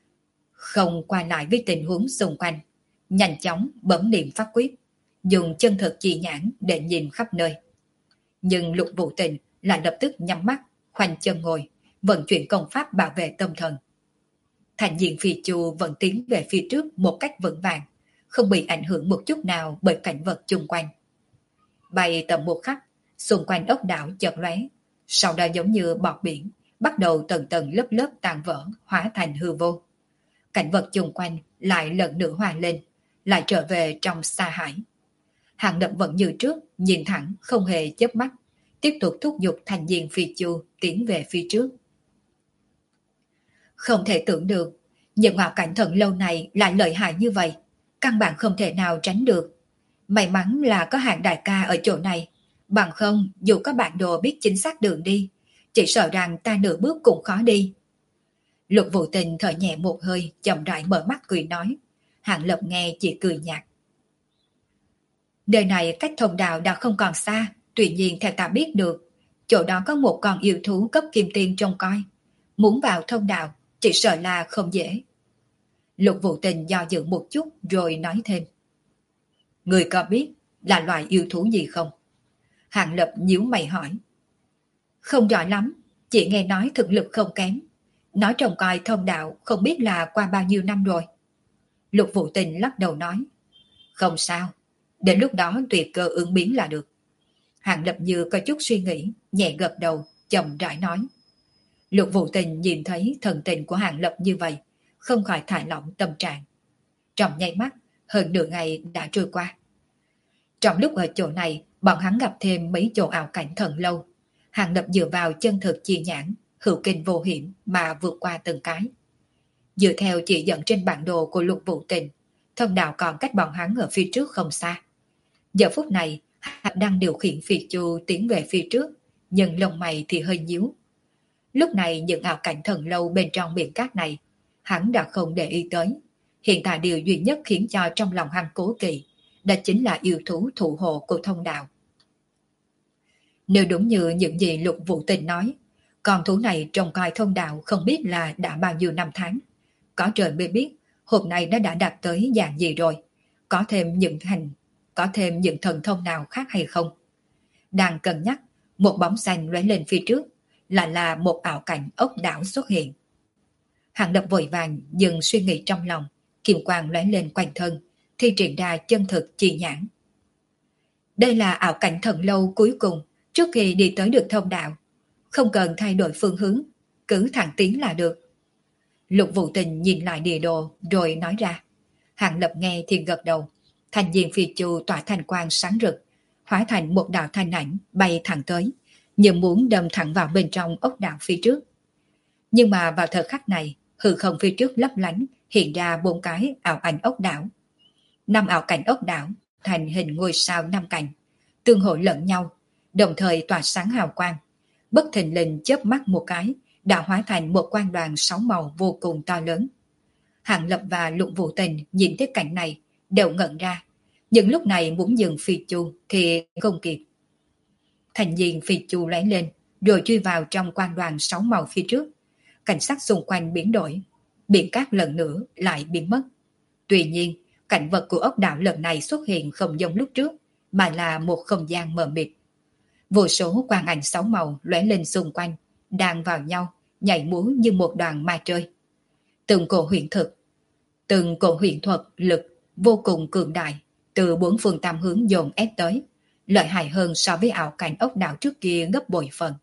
không qua lại với tình huống xung quanh, nhanh chóng bấm niệm pháp quyết, dùng chân thực chi nhãn để nhìn khắp nơi. Nhưng Lục Vũ Tình lại lập tức nhắm mắt, khoanh chân ngồi, vận chuyển công pháp bảo vệ tâm thần. Thành Diên Phi Chu vẫn tiến về phía trước một cách vững vàng, không bị ảnh hưởng một chút nào bởi cảnh vật chung quanh. Bay tầm một khắc, xung quanh ốc đảo chợt lóe, sau đó giống như bọt biển, bắt đầu tầng tầng lớp lớp tàn vỡ, hóa thành hư vô. Cảnh vật chung quanh lại lần nữa hòa lên, lại trở về trong sa hải. Hạng Lập vẫn như trước, nhìn thẳng, không hề chớp mắt, tiếp tục thúc giục Thành Diên Phi Chu tiến về phía trước. Không thể tưởng được, những ảo cảnh thần lâu này lại lợi hại như vậy, căn bản không thể nào tránh được. May mắn là có Hạng đại ca ở chỗ này, bằng không dù có bản đồ biết chính xác đường đi, chỉ sợ rằng ta nửa bước cũng khó đi. Lục Vũ Tình thở nhẹ một hơi, chậm rãi mở mắt cười nói. Hạng Lập nghe chỉ cười nhạt. Đời này cách thông đạo đã không còn xa, tuy nhiên theo ta biết được, chỗ đó có một con yêu thú cấp kim tiên trông coi. Muốn vào thông đạo, chỉ sợ là không dễ. Lục Vũ Tình do dự một chút rồi nói thêm. Người có biết là loại yêu thú gì không? Hàng Lập nhíu mày hỏi. Không rõ lắm, chỉ nghe nói thực lực không kém. Nói trông coi thông đạo không biết là qua bao nhiêu năm rồi. Lục Vũ Tình lắc đầu nói. Không sao, đến lúc đó tùy cơ ứng biến là được. Hàng Lập như có chút suy nghĩ, nhẹ gật đầu, chậm rãi nói. Lục Vũ Tình nhìn thấy thần tình của Hàng Lập như vậy, không khỏi thả lỏng tâm trạng. Trong nháy mắt, hơn nửa ngày đã trôi qua. Trong lúc ở chỗ này, bọn hắn gặp thêm mấy chỗ ảo cảnh thần lâu. Hàng Lập dựa vào chân thực chi nhãn, hữu kinh vô hiểm mà vượt qua từng cái. Dựa theo chỉ dẫn trên bản đồ của Lục Vũ Tình, thông đạo còn cách bọn hắn ở phía trước không xa. Giờ phút này, hắn đang điều khiển phi chu tiến về phía trước, nhưng lông mày thì hơi nhíu. Lúc này những ảo cảnh thần lâu bên trong biển cát này, hắn đã không để ý tới. Hiện tại điều duy nhất khiến cho trong lòng hắn cố kỵ, đó chính là yêu thú thủ hộ của thông đạo. Nếu đúng như những gì Lục Vũ Tình nói, con thú này trông coi thông đạo không biết là đã bao nhiêu năm tháng. Có trời mới biết, hôm nay nó đã đạt tới dạng gì rồi. Có thêm những thần thông nào khác hay không? Đang cân nhắc, một bóng xanh lóe lên phía trước, lại là một ảo cảnh ốc đảo xuất hiện. Hàng Lập vội vàng dừng suy nghĩ trong lòng, kim quang lóe lên quanh thân, thi triển ra chân thực chi nhãn. Đây là ảo cảnh thần lâu cuối cùng trước khi đi tới được thông đạo. Không cần thay đổi phương hướng, cứ thẳng tiến là được. Lục Vũ Tình nhìn lại địa đồ rồi nói ra. Hàng Lập nghe thì gật đầu. Thành viên phi chu tỏa thành quang sáng rực, hóa thành một đạo thanh ảnh bay thẳng tới, như muốn đâm thẳng vào bên trong ốc đảo phía trước. Nhưng mà vào thời khắc này, hư không phía trước lấp lánh hiện ra 4 cái ảo ảnh ốc đảo. 5 ảo cảnh ốc đảo thành hình ngôi sao 5 cạnh, tương hỗ lẫn nhau, đồng thời tỏa sáng hào quang. Bất thình lình chớp mắt một cái, đã hóa thành một quang đoàn 6 màu vô cùng to lớn. Hàng Lập và Lục Vũ Tình nhìn thấy cảnh này đều ngẩn ra, nhưng lúc này muốn dừng phi chu thì không kịp. Thành viên phi chu lóe lên, rồi chui vào trong quang đoàn 6 màu phía trước. Cảnh sắc xung quanh biến đổi, biển cát lần nữa lại biến mất. Tuy nhiên, cảnh vật của ốc đảo lần này xuất hiện không giống lúc trước, mà là một không gian mờ mịt. Vô số quang ảnh 6 màu lóe lên xung quanh, đang vào nhau, nhảy múa như một đoàn ma chơi. Từng cổ huyền thuật lực vô cùng cường đại, từ 4 phương tám hướng dồn ép tới, lợi hại hơn so với ảo cảnh ốc đảo trước kia gấp bội phần.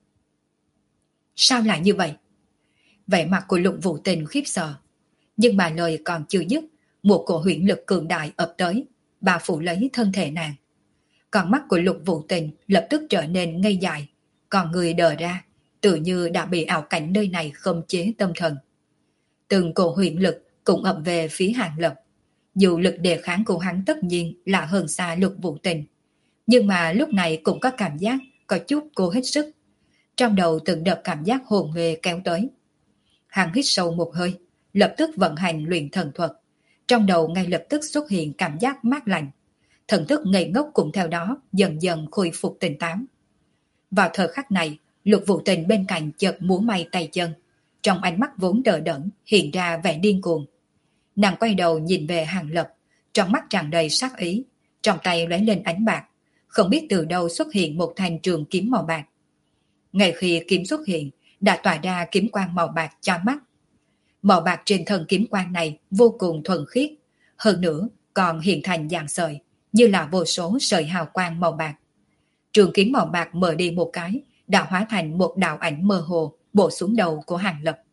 Sao lại như vậy? Vẻ mặt của Lục Vũ Tình khiếp sợ, nhưng mà lời còn chưa dứt, một cổ huyền lực cường đại ập tới, bao phủ lấy thân thể nàng. Con mắt của Lục Vũ Tình lập tức trở nên ngây dại, còn người đờ ra, tự như đã bị ảo cảnh nơi này khống chế tâm thần. Từng cổ huyền lực cũng ập về phía Hàng Lập. Dù lực đề kháng của hắn tất nhiên là hơn xa Lục Vũ Tình, nhưng mà lúc này cũng có cảm giác có chút cố hết sức. Trong đầu từng đợt cảm giác hồn mê kéo tới. Hắn hít sâu một hơi, lập tức vận hành luyện thần thuật. Trong đầu ngay lập tức xuất hiện cảm giác mát lạnh. Thần thức ngây ngốc cũng theo đó dần dần khôi phục tỉnh táo. Vào thời khắc này, Lục Vũ Tình bên cạnh chợt múa may tay chân. Trong ánh mắt vốn đờ đẫn hiện ra vẻ điên cuồng. Nàng quay đầu nhìn về Hàng Lập, trong mắt tràn đầy sát ý, trong tay lóe lên ánh bạc, không biết từ đâu xuất hiện một thanh trường kiếm màu bạc. Ngay khi kiếm xuất hiện, đã tỏa ra kiếm quang màu bạc chói mắt. Màu bạc trên thân kiếm quang này vô cùng thuần khiết, hơn nữa còn hiện thành dạng sợi, như là vô số sợi hào quang màu bạc. Trường kiếm màu bạc mở đi một cái, đã hóa thành một đạo ảnh mơ hồ bổ xuống đầu của Hàng Lập.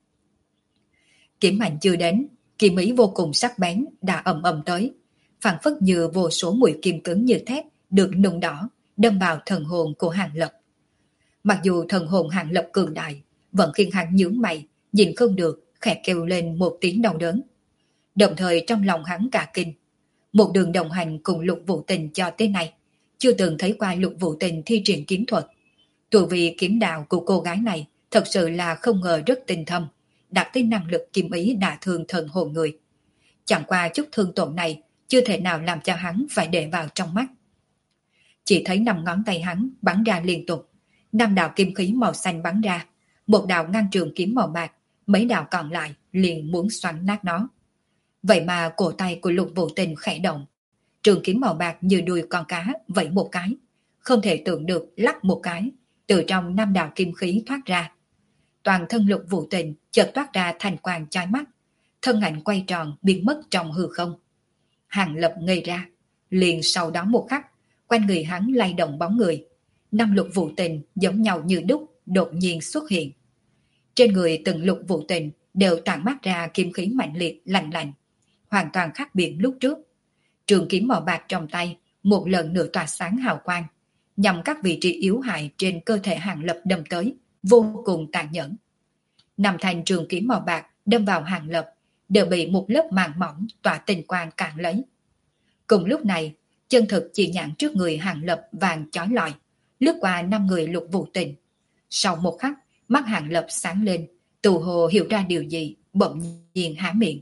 Kiếm mạnh chưa đến, kiếm ý vô cùng sắc bén đã ầm ầm tới, phảng phất như vô số mũi kim cứng như thép được nung đỏ đâm vào thần hồn của Hàng Lập. Mặc dù thần hồn Hàng Lập cường đại, vẫn khiến hắn nhướng mày, nhìn không được, khẽ kêu lên một tiếng đau đớn. Đồng thời trong lòng hắn cả kinh. Một đường đồng hành cùng Lục Vũ Tình cho tới nay, chưa từng thấy qua Lục Vũ Tình thi triển kiếm thuật. Tuổi vì kiếm đạo của cô gái này thật sự là không ngờ rất tinh thâm, đạt tới năng lực kiếm ý đả thương thần hồn người. Chẳng qua chút thương tổn này chưa thể nào làm cho hắn phải để vào trong mắt. Chỉ thấy 5 ngón tay hắn bắn ra liên tục, 5 đạo kim khí màu xanh bắn ra, một đạo ngăn trường kiếm màu bạc mấy đạo còn lại liền muốn xoắn nát nó. Vậy mà cổ tay của Lục Vũ Tình khẽ động, trường kiếm màu bạc như đuôi con cá vẫy một cái, không thể tưởng được lắc một cái, từ trong năm đạo kim khí thoát ra. Toàn thân Lục Vũ Tình chợt toát ra thành quang chói mắt, thân ảnh quay tròn biến mất trong hư không. Hàng Lập ngây ra, liền sau đó một khắc, quanh người hắn lay động bóng người, năm Lục Vũ Tình giống nhau như đúc đột nhiên xuất hiện. Trên người từng Lục Vũ Tình đều tản mát ra kim khí mạnh liệt lạnh lạnh, hoàn toàn khác biệt lúc trước. Trường kiếm màu bạc trong tay một lần nữa tỏa sáng hào quang, nhằm các vị trí yếu hại trên cơ thể Hàng Lập đâm tới, vô cùng tàn nhẫn. Năm thanh trường kiếm màu bạc đâm vào Hàng Lập đều bị một lớp màng mỏng tỏa tinh quang cản lấy. Cùng lúc này, chân thực chỉ nhãn trước người Hàng Lập vàng chói lọi, lướt qua năm người Lục Vũ Tình. Sau một khắc, mắt Hàng Lập sáng lên, tù hồ hiểu ra điều gì, bỗng nhiên há miệng.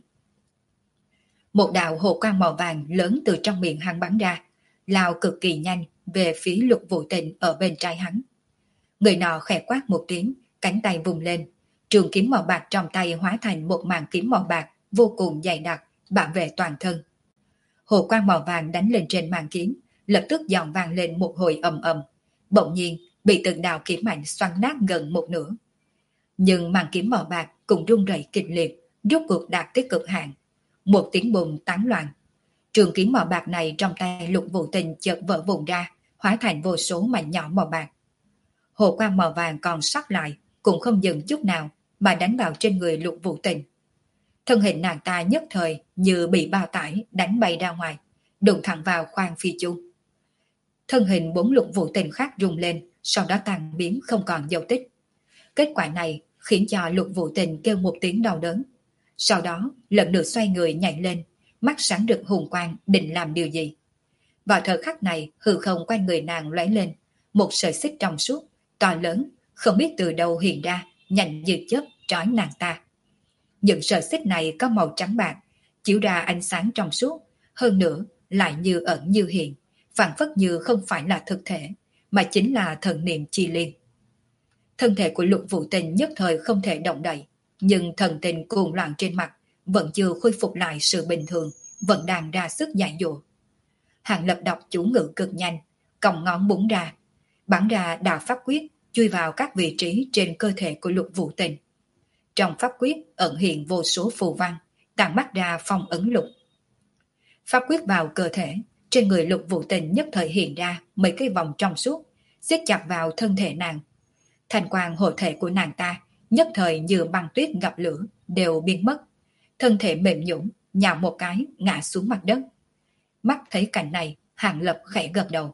Một đạo hồ quang màu vàng lớn từ trong miệng hắn bắn ra, lao cực kỳ nhanh về phía Lục Vũ Tình ở bên trái hắn. Người nọ khẽ quát một tiếng, cánh tay vùng lên, trường kiếm màu bạc trong tay hóa thành một màn kiếm màu bạc vô cùng dày đặc, bảo vệ toàn thân. Hồ quang màu vàng đánh lên trên màn kiếm, lập tức giòn vang lên một hồi ầm ầm, bỗng nhiên bị từng đạo kiếm mạnh xoắn nát gần một nửa. Nhưng màn kiếm màu bạc cũng rung rẩy kịch liệt, rốt cuộc đạt tới cực hạn. Một tiếng bùng tán loạn. Trường kiếm màu bạc này trong tay Lục Vũ Tình chợt vỡ vụn ra, hóa thành vô số mảnh nhỏ màu bạc. Hồ quang màu vàng còn sót lại, cũng không dừng chút nào mà đánh vào trên người Lục Vũ Tình. Thân hình nàng ta nhất thời như bị bao tải đánh bay ra ngoài, đụng thẳng vào khoang phi chu. Thân hình bốn Lục Vũ Tình khác rung lên, sau đó tan biến không còn dấu tích. Kết quả này khiến cho Lục Vũ Tình kêu một tiếng đau đớn. Sau đó lần lượt xoay người nhảy lên, mắt sáng rực hùng quang định làm điều gì. Vào thời khắc này hư không quanh người nàng lóe lên, một sợi xích trong suốt, to lớn, không biết từ đâu hiện ra, nhanh như chớp trói nàng ta. Những sợi xích này có màu trắng bạc, chiếu ra ánh sáng trong suốt, hơn nữa lại như ẩn như hiện, phảng phất như không phải là thực thể, mà chính là thần niệm chi liên. Thân thể của Lục Vũ Tình nhất thời không thể động đậy, nhưng thần tình cuồng loạn trên mặt vẫn chưa khôi phục lại sự bình thường, vẫn đang ra sức giải dụa. Hàng Lập đọc chú ngữ cực nhanh, còng ngón búng ra, bắn ra đạo pháp quyết chui vào các vị trí trên cơ thể của Lục Vũ Tình. Trong pháp quyết ẩn hiện vô số phù văn, tản mắt ra phong ấn lục. Pháp quyết vào cơ thể, trên người Lục Vũ Tình nhất thời hiện ra mấy cái vòng trong suốt, siết chặt vào thân thể nàng. Thành quang hộ thể của nàng ta nhất thời như băng tuyết gặp lửa đều biến mất, thân thể mềm nhũn nhào một cái ngã xuống mặt đất. Mắt thấy cảnh này, Hàng Lập khẽ gật đầu.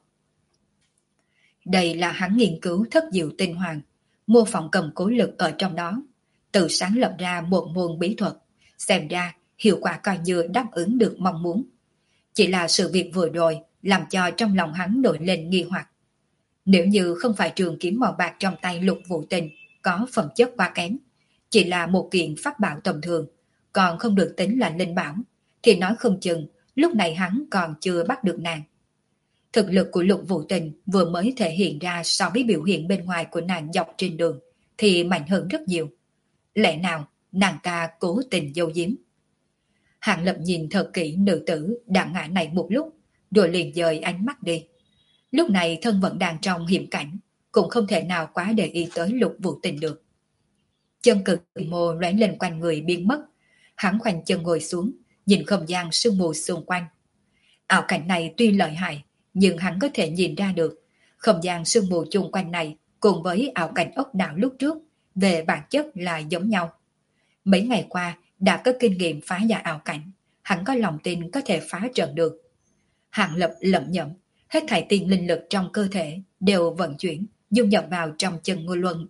Đây là hắn nghiên cứu thất diệu tinh hoàng, mô phỏng cầm cố lực ở trong đó, tự sáng lập ra một môn bí thuật, xem ra hiệu quả coi như đáp ứng được mong muốn. Chỉ là sự việc vừa rồi làm cho trong lòng hắn nổi lên nghi hoặc. Nếu như không phải trường kiếm màu bạc trong tay Lục Vũ Tình có phẩm chất quá kém, chỉ là một kiện pháp bảo tầm thường, còn không được tính là linh bảo, thì nói không chừng lúc này hắn còn chưa bắt được nàng. Thực lực của Lục Vũ Tình vừa mới thể hiện ra so với biểu hiện bên ngoài của nàng dọc trên đường thì mạnh hơn rất nhiều. Lẽ nào nàng ta cố tình giấu giếm? Hàng Lập nhìn thật kỹ nữ tử đã ngã này một lúc, rồi liền dời ánh mắt đi. Lúc này thân vẫn đang trong hiểm cảnh, cũng không thể nào quá để ý tới Lục Vũ Tình được. Chân cực mô lóe lên quanh người biến mất, hắn khoanh chân ngồi xuống, nhìn không gian sương mù xung quanh. Ảo cảnh này tuy lợi hại, nhưng hắn có thể nhìn ra được, không gian sương mù chung quanh này cùng với ảo cảnh ốc đảo lúc trước, về bản chất là giống nhau. Mấy ngày qua đã có kinh nghiệm phá giải ảo cảnh, hắn có lòng tin có thể phá trận được. Hàng Lập lẩm nhẩm, hết thảy tiên linh lực trong cơ thể đều vận chuyển, dung nhập vào trong chân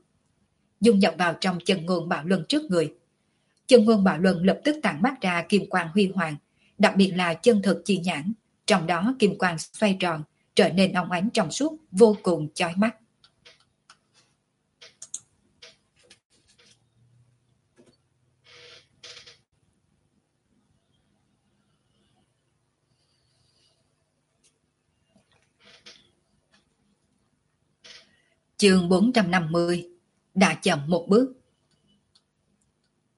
ngôn bảo luân trước người. Chân ngôn bảo luân lập tức tản mát ra kim quang huy hoàng, đặc biệt là chân thực chi nhãn, trong đó kim quang xoay tròn, trở nên óng ánh trong suốt, vô cùng chói mắt. Chương 450, đã chậm một bước.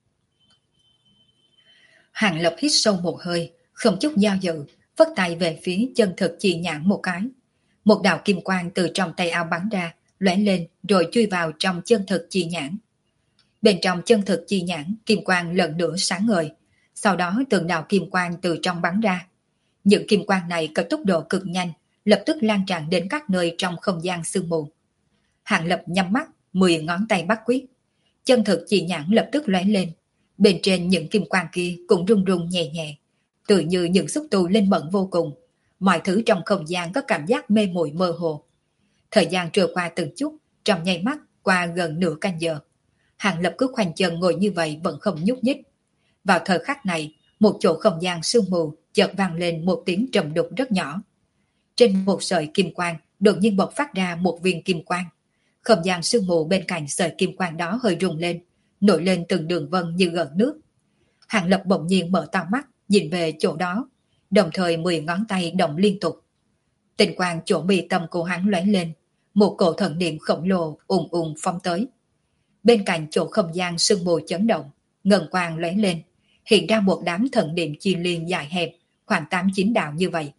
Hàng Lập hít sâu một hơi, không chút do dự, phất tay về phía chân thực chi nhãn một cái. Một đạo kim quang từ trong tay áo bắn ra, lóe lên rồi chui vào trong chân thực chi nhãn. Bên trong chân thực chi nhãn, kim quang lần nữa sáng ngời. Sau đó từng đạo kim quang từ trong bắn ra. Những kim quang này có tốc độ cực nhanh, lập tức lan tràn đến các nơi trong không gian sương mù. Hàng Lập nhắm mắt, 10 ngón tay bắt quyết. Chân thực chi nhãn lập tức lóe lên. Bên trên những kim quang kia cũng rung rung nhẹ nhẹ, tự như những xúc tu linh mẫn vô cùng. Mọi thứ trong không gian có cảm giác mê muội mơ hồ. Thời gian trôi qua từng chút, trong nháy mắt qua gần nửa canh giờ. Hàng Lập cứ khoanh chân ngồi như vậy vẫn không nhúc nhích. Vào thời khắc này, một chỗ không gian sương mù chợt vang lên một tiếng trầm đục rất nhỏ. Trên một sợi kim quang đột nhiên bộc phát ra một viên kim quang. Không gian sương mù bên cạnh sợi kim quang đó hơi rung lên, nổi lên từng đường vân như gợn nước. Hàng Lập bỗng nhiên mở to mắt, nhìn về chỗ đó, đồng thời 10 ngón tay động liên tục. Tình quang chỗ mi tâm của hắn lóe lên, một cổ thần niệm khổng lồ ùn ùn phóng tới. Bên cạnh chỗ không gian sương mù chấn động, ngân quang lóe lên, hiện ra một đám thần niệm chi liên dài hẹp, khoảng 8-9 đạo như vậy.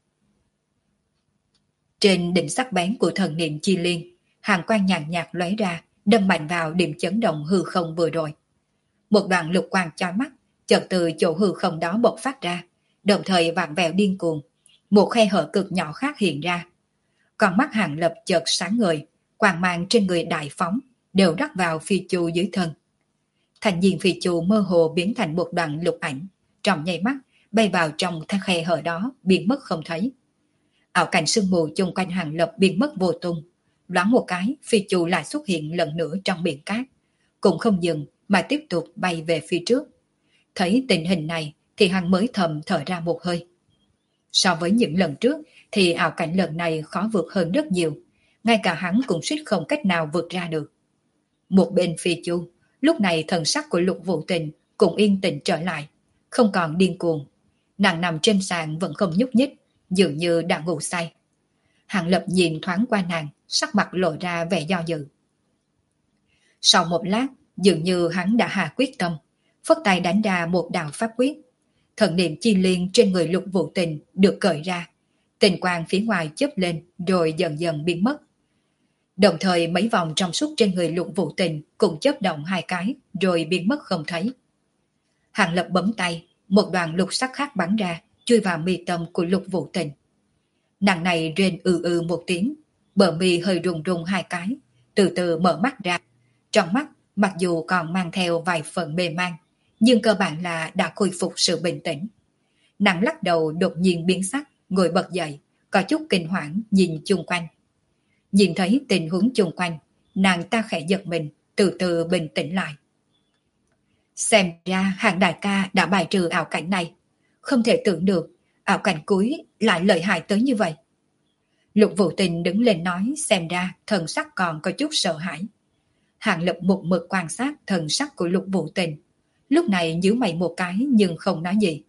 Trên đỉnh sắc bén của thần niệm chi liên, hàng quang nhàn nhạt lóe ra, đâm mạnh vào điểm chấn động hư không vừa rồi. Một đoạn lục quang chói mắt, chợt từ chỗ hư không đó bộc phát ra, đồng thời vặn vẹo điên cuồng. Một khe hở cực nhỏ khác hiện ra. Con mắt Hàng Lập chợt sáng ngời, quang mang trên người đại phóng, đều rắc vào phi chu dưới thân. Thành viên phi chu mơ hồ biến thành một đoạn lục ảnh, trong nháy mắt bay vào trong khe hở đó, biến mất không thấy. Ảo cảnh sương mù chung quanh Hàng Lập biến mất vô tung. Loáng một cái, phi chu lại xuất hiện lần nữa trong biển cát, cũng không dừng mà tiếp tục bay về phía trước. Thấy tình hình này thì hắn mới thầm thở ra một hơi. So với những lần trước thì ảo cảnh lần này khó vượt hơn rất nhiều, ngay cả hắn cũng suýt không cách nào vượt ra được. Một bên phi chu, lúc này thần sắc của Lục Vũ Tình cũng yên tĩnh trở lại, không còn điên cuồng. Nàng nằm trên sàn vẫn không nhúc nhích, dường như đã ngủ say. Hàng Lập nhìn thoáng qua nàng, sắc mặt lộ ra vẻ do dự. Sau một lát, dường như hắn đã hạ quyết tâm, phất tay đánh ra một đạo pháp quyết. Thần niệm chi liên trên người Lục Vũ Tình được cởi ra, tình quang phía ngoài chớp lên rồi dần dần biến mất. Đồng thời mấy vòng trong suốt trên người Lục Vũ Tình cũng chớp động hai cái rồi biến mất không thấy. Hàng Lập bấm tay, một đoàn lục sắc khác bắn ra, chui vào mi tâm của Lục Vũ Tình. Nàng này rên một tiếng, bờ mi hơi rung rung hai cái, từ từ mở mắt ra. Trong mắt, mặc dù còn mang theo vài phần mê man, nhưng cơ bản là đã khôi phục sự bình tĩnh. Nàng lắc đầu đột nhiên biến sắc, ngồi bật dậy, có chút kinh hoảng nhìn chung quanh. Nhìn thấy tình huống chung quanh, nàng ta khẽ giật mình, từ từ bình tĩnh lại. Xem ra Hàng đại ca đã bài trừ ảo cảnh này. Không thể tưởng được, ảo cảnh cuối lại lợi hại tới như vậy. Lục Vũ Tình đứng lên nói, xem ra thần sắc còn có chút sợ hãi. Hàng Lập một mực quan sát thần sắc của Lục Vũ Tình, lúc này nhíu mày một cái nhưng không nói gì.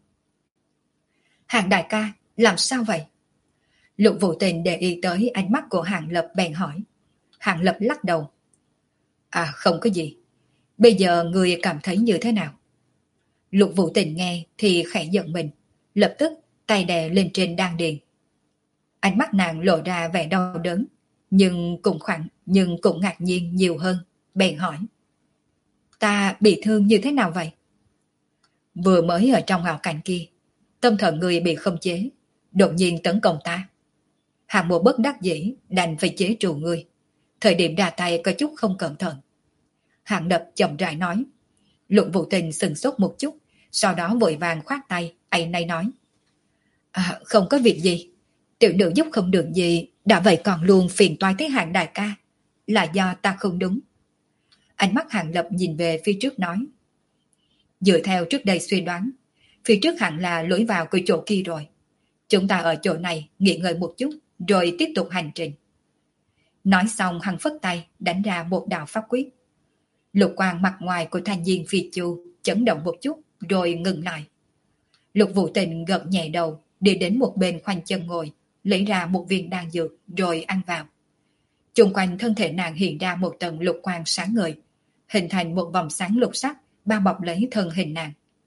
Hàng đại ca, làm sao vậy? Lục Vũ Tình để ý tới ánh mắt của Hàng Lập bèn hỏi. Hàng Lập lắc đầu. À không có gì, bây giờ người cảm thấy như thế nào? Lục Vũ Tình nghe thì khẽ giận mình, lập tức tay đè lên trên đan điền. Ánh mắt nàng lộ ra vẻ đau đớn, nhưng cũng ngạc nhiên nhiều hơn, bèn hỏi. Ta bị thương như thế nào vậy? Vừa mới ở trong ảo cảnh kia, tâm thần người bị khống chế, đột nhiên tấn công ta. Hàng Mộ bất đắc dĩ đành phải chế trụ người. Thời điểm ra tay có chút không cẩn thận. Hàng Lập chậm rãi nói. Lục Vũ Tình sừng sốt một chút, sau đó vội vàng khoát tay, áy náy nói. À, không có việc gì, tiểu nữ giúp không được gì, đã vậy còn luôn phiền toái tới Hàng đại ca, là do ta không đúng. Ánh mắt Hàng Lập nhìn về phía trước nói. Dựa theo trước đây suy đoán, phía trước hẳn là lối vào của chỗ kia rồi. Chúng ta ở chỗ này nghỉ ngơi một chút, rồi tiếp tục hành trình. Nói xong hắn phất tay đánh ra một đạo pháp quyết. Lục quang mặt ngoài của thanh niên phi chu chấn động một chút rồi ngừng lại. Lục Vũ Tình gật nhẹ đầu, đi đến một bên khoanh chân ngồi, lấy ra một viên đan dược rồi ăn vào. Chung quanh thân thể nàng hiện ra một tầng lục quang sáng ngời, hình thành một vòng sáng lục sắc bao bọc lấy thân hình nàng.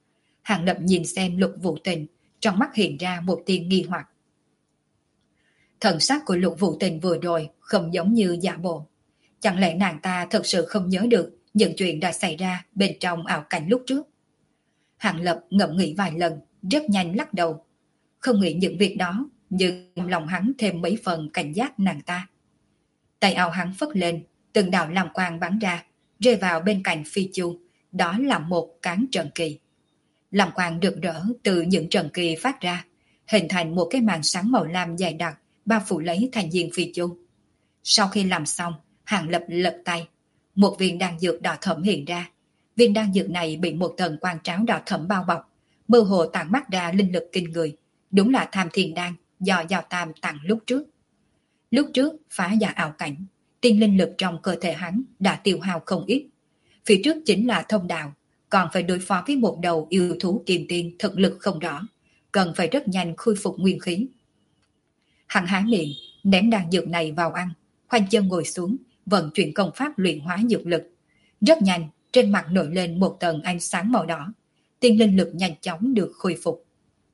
Hàng Lập nhìn xem Lục Vũ Tình, trong mắt hiện ra một tia nghi hoặc. Thần sắc của Lục Vũ Tình vừa rồi không giống như giả bộ. Chẳng lẽ nàng ta thật sự không nhớ được những chuyện đã xảy ra bên trong ảo cảnh lúc trước? Hàng Lập ngẫm nghĩ vài lần, rất nhanh lắc đầu. Không nghĩ những việc đó, nhưng lòng hắn thêm mấy phần cảnh giác nàng ta. Tay áo hắn phất lên, từng đạo làm quang bắn ra, rơi vào bên cạnh Phi Chu, đó là một cán trận kỳ. Làm quang rực rỡ từ những trận kỳ phát ra, hình thành một cái màn sáng màu lam dày đặc, bao phủ lấy thành viên Phi Chu. Sau khi làm xong, Hàng Lập lật tay, một viên đan dược đỏ thẫm hiện ra. Viên đan dược này bị một tầng quang tráo đỏ thẫm bao bọc, mơ hồ tản mắt ra linh lực kinh người, đúng là Tham Thiên Đan do Giao Tam tặng lúc trước. Lúc trước phá giải ảo cảnh, tiên linh lực trong cơ thể hắn đã tiêu hao không ít. Phía trước chính là thông đạo, còn phải đối phó với một đầu yêu thú kim tiên thực lực không rõ, cần phải rất nhanh khôi phục nguyên khí. Hắn há miệng, ném đan dược này vào ăn, khoanh chân ngồi xuống, vận chuyển công pháp luyện hóa dược lực. Rất nhanh, trên mặt nổi lên một tầng ánh sáng màu đỏ, tiên linh lực nhanh chóng được khôi phục.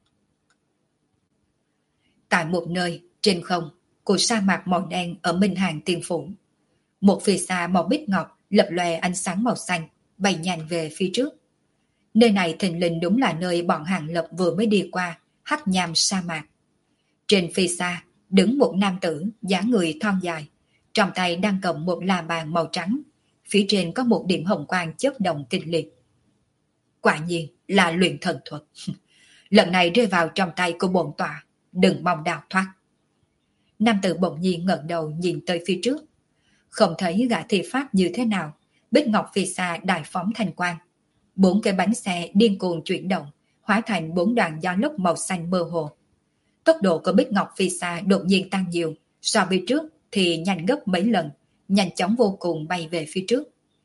Tại một nơi, trên không, của sa mạc màu đen ở Minh Hàng Tiên Phủ, một phía xa màu bích ngọc lập lòe ánh sáng màu xanh, bay nhanh về phía trước. Nơi này thình lình đúng là nơi bọn Hàng Lập vừa mới đi qua, hắc nham sa mạc. Trên phía xa, đứng một nam tử, dáng người thon dài, trong tay đang cầm một la bàn màu trắng, phía trên có một điểm hồng quang chớp động kinh liệt. Quả nhiên là luyện thần thuật. Lần này rơi vào trong tay của bổn tọa, đừng mong đào thoát. Nam tử bỗng nhiên ngẩng đầu nhìn tới phía trước, không thấy gã thi pháp như thế nào, bích ngọc phía xa đại phóng thành quang. 4 cái bánh xe điên cuồng chuyển động, hóa thành 4 đoàn gió lốc màu xanh mơ hồ. Tốc độ của bích ngọc phía xa đột nhiên tăng nhiều, so với trước thì nhanh gấp mấy lần, nhanh chóng vô cùng bay về phía trước.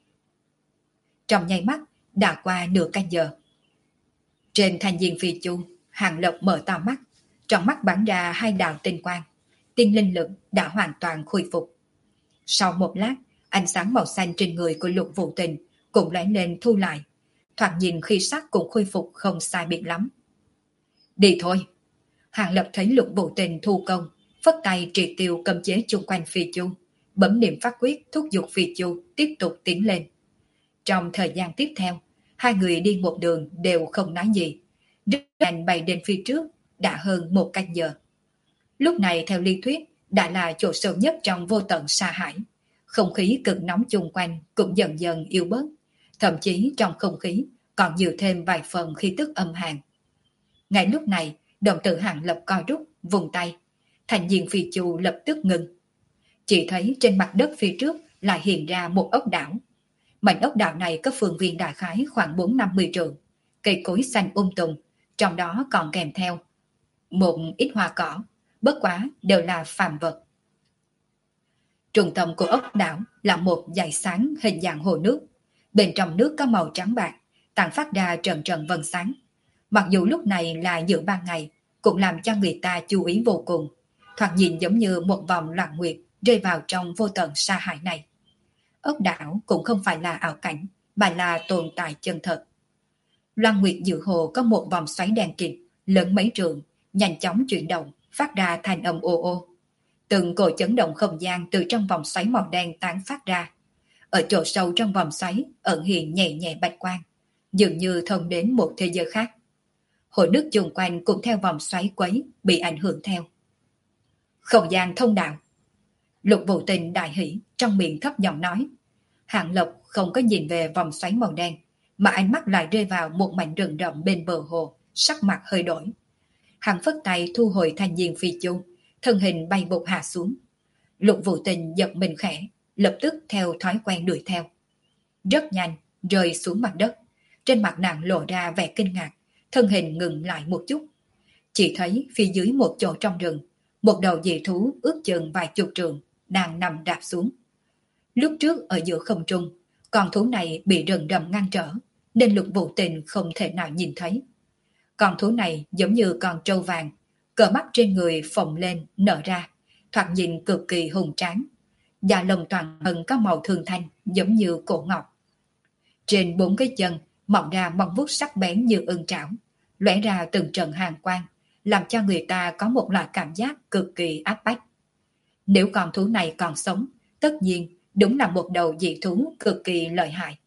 Trong nháy mắt, đã qua nửa canh giờ. Trên thành viên Phi Chu, Hàng Lập mở to mắt, trong mắt bắn ra 2 đạo tinh quang, tiên linh lực đã hoàn toàn khôi phục. Sau một lát, ánh sáng màu xanh trên người của Lục Vũ Tình cũng lóe lên thu lại, thoạt nhìn khi sắc cũng khôi phục không sai biệt lắm. Đi thôi. Hàng Lập thấy Lục Vũ Tình thu công, phất tay triệt tiêu cấm chế chung quanh Phi Chu, bấm niệm pháp quyết thúc giục Phi Chu tiếp tục tiến lên. Trong thời gian tiếp theo, hai người đi một đường đều không nói gì, rất nhanh bay đến phía trước, đã hơn 1 canh giờ. Lúc này theo lý thuyết đã là chỗ sâu nhất trong vô tận sa hải, không khí cực nóng chung quanh cũng dần dần yếu bớt, thậm chí trong không khí còn nhiều thêm vài phần khí tức âm hàn. Ngay lúc này, đồng tử Hàng Lập co rút, vùng tay, thành viên Phi Chu lập tức ngừng. Chỉ thấy trên mặt đất phía trước lại hiện ra một ốc đảo. Mảnh ốc đảo này có phương viên đại khái khoảng 4-50 trượng, cây cối xanh tùng, trong đó còn kèm theo một ít hoa cỏ, bất quá đều là phàm vật. Trung tâm của ốc đảo là một dải sáng hình dạng hồ nước, bên trong nước có màu trắng bạc, tản phát ra trận trận vầng sáng. Mặc dù lúc này là giữa ban ngày, cũng làm cho người ta chú ý vô cùng, thoạt nhìn giống như một vòng loạn nguyệt rơi vào trong vô tận sa hải này. Ốc đảo cũng không phải là ảo cảnh, mà là tồn tại chân thật. Loan nguyệt giữa hồ có một vòng xoáy đen kịt, lớn mấy trượng, nhanh chóng chuyển động, phát ra thanh âm ô ô. Từng cỗ chấn động không gian từ trong vòng xoáy màu đen tán phát ra. Ở chỗ sâu trong vòng xoáy ẩn hiện nhẹ nhẹ bạch quang, dường như thông đến một thế giới khác. Hồ nước chung quanh cũng theo vòng xoáy quấy bị ảnh hưởng theo. Không gian thông đạo. Lục Vũ Tình đại hỉ, trong miệng thấp giọng nói. Hạng Lộc không có nhìn về vòng xoáy màu đen, mà ánh mắt lại rơi vào một mảnh rừng rậm bên bờ hồ, sắc mặt hơi đổi. Hắn phất tay thu hồi thành viên Phi Chu, thân hình bay bột hạ xuống. Lục Vũ Tình giật mình khẽ, lập tức theo thói quen đuổi theo. Rất nhanh, rơi xuống mặt đất, trên mặt nàng lộ ra vẻ kinh ngạc, thân hình ngừng lại một chút. Chỉ thấy phía dưới một chỗ trong rừng, một đầu dị thú ước chừng vài chục trượng đang nằm đạp xuống. Lúc trước ở giữa không trung, con thú này bị rừng rậm ngăn trở, nên Lục Vũ Tình không thể nào nhìn thấy. Con thú này giống như con trâu vàng, cờ mắt trên người phồng lên, nở ra, thoạt nhìn cực kỳ hùng tráng. Da lông toàn thân có màu thường thanh, giống như cổ ngọc. Trên 4 cái chân mọc ra móng vuốt sắc bén như ưng trảo, lóe ra từng trận hàn quang, làm cho người ta có một loại cảm giác cực kỳ áp bách. Nếu con thú này còn sống, tất nhiên đúng là một đầu dị thú cực kỳ lợi hại.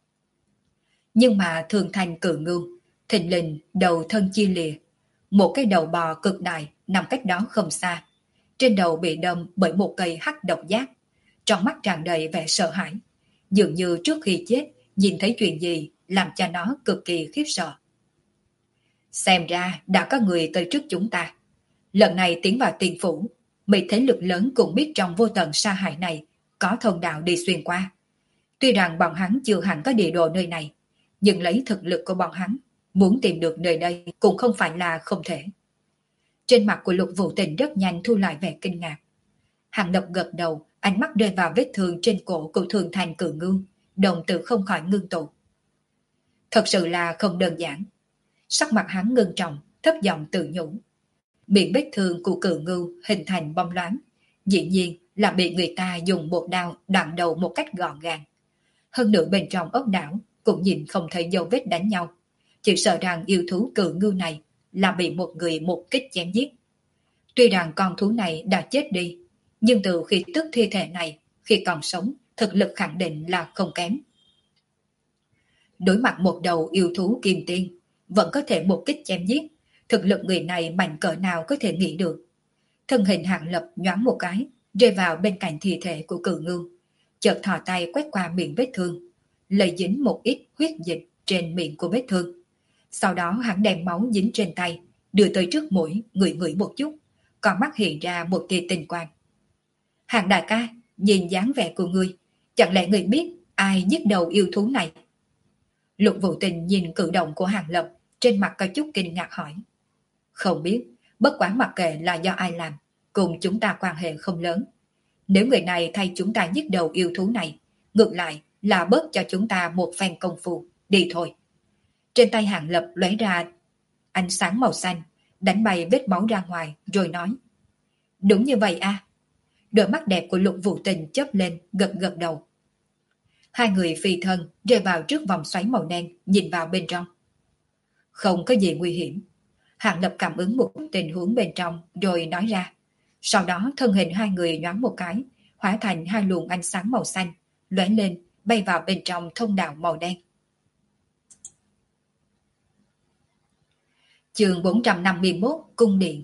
Nhưng mà thường thành cự ngưu, thình lình đầu thân chia lìa, một cái đầu bò cực đại nằm cách đó không xa. Trên đầu bị đâm bởi một cây hắc độc giác, trong mắt tràn đầy vẻ sợ hãi, dường như trước khi chết nhìn thấy chuyện gì làm cho nó cực kỳ khiếp sợ. Xem ra đã có người tới trước chúng ta. Lần này tiến vào tiền phủ, mấy thế lực lớn cũng biết trong vô tận sa hải này có thông đạo đi xuyên qua. Tuy rằng bọn hắn chưa hẳn có địa đồ nơi này, nhưng lấy thực lực của bọn hắn, muốn tìm được nơi đây cũng không phải là không thể. Trên mặt của Lục Vũ Tình rất nhanh thu lại vẻ kinh ngạc. Hàng Lập gật đầu, ánh mắt rơi vào vết thương trên cổ của Thường Thành Cự Ngưu, đồng tử không khỏi ngưng tụ. Thật sự là không đơn giản. Sắc mặt hắn ngưng trọng, thấp giọng tự nhủ. Miệng vết thương của Cự Ngưu hình thành bong loáng, dĩ nhiên là bị người ta dùng một đao đoạn đầu một cách gọn gàng. Hơn nữa bên trong ốc đảo cũng nhìn không thấy dấu vết đánh nhau, chỉ sợ rằng yêu thú Cự Ngưu này là bị một người một kích chém giết. Tuy rằng con thú này đã chết đi, nhưng từ khi tức thi thể này, khi còn sống, thực lực khẳng định là không kém. Đối mặt một đầu yêu thú kim tiên, vẫn có thể một kích chém giết, thực lực người này mạnh cỡ nào có thể nghĩ được. Thân hình Hạng Lập nhoáng một cái, rơi vào bên cạnh thi thể của Cự Ngưu, chợt thò tay quét qua miệng vết thương, lấy dính một ít huyết dịch trên miệng của vết thương. Sau đó hắn đem máu dính trên tay, đưa tới trước mũi, ngửi ngửi một chút, còn mắt hiện ra một tia tinh quang. Hàng đại ca, nhìn dáng vẻ của ngươi, chẳng lẽ ngươi biết ai giết đầu yêu thú này? Lục Vũ Tình nhìn cử động của Hàng Lập, trên mặt có chút kinh ngạc hỏi. Không biết, bất quá mặc kệ là do ai làm, cùng chúng ta quan hệ không lớn. Nếu người này thay chúng ta giết đầu yêu thú này, ngược lại là bớt cho chúng ta một phen công phu, đi thôi. Trên tay Hàng Lập lóe ra ánh sáng màu xanh, đánh bay vết máu ra ngoài, rồi nói. Đúng như vậy à? Đôi mắt đẹp của Lục Vũ Tình chớp lên, gật gật đầu. Hai người phi thân rơi vào trước vòng xoáy màu đen, nhìn vào bên trong. Không có gì nguy hiểm. Hàng Lập cảm ứng một tình huống bên trong rồi nói ra. Sau đó thân hình hai người nhoáng một cái, hóa thành hai luồng ánh sáng màu xanh, lóe lên, bay vào bên trong thông đạo màu đen. Chương 451 Cung Điện.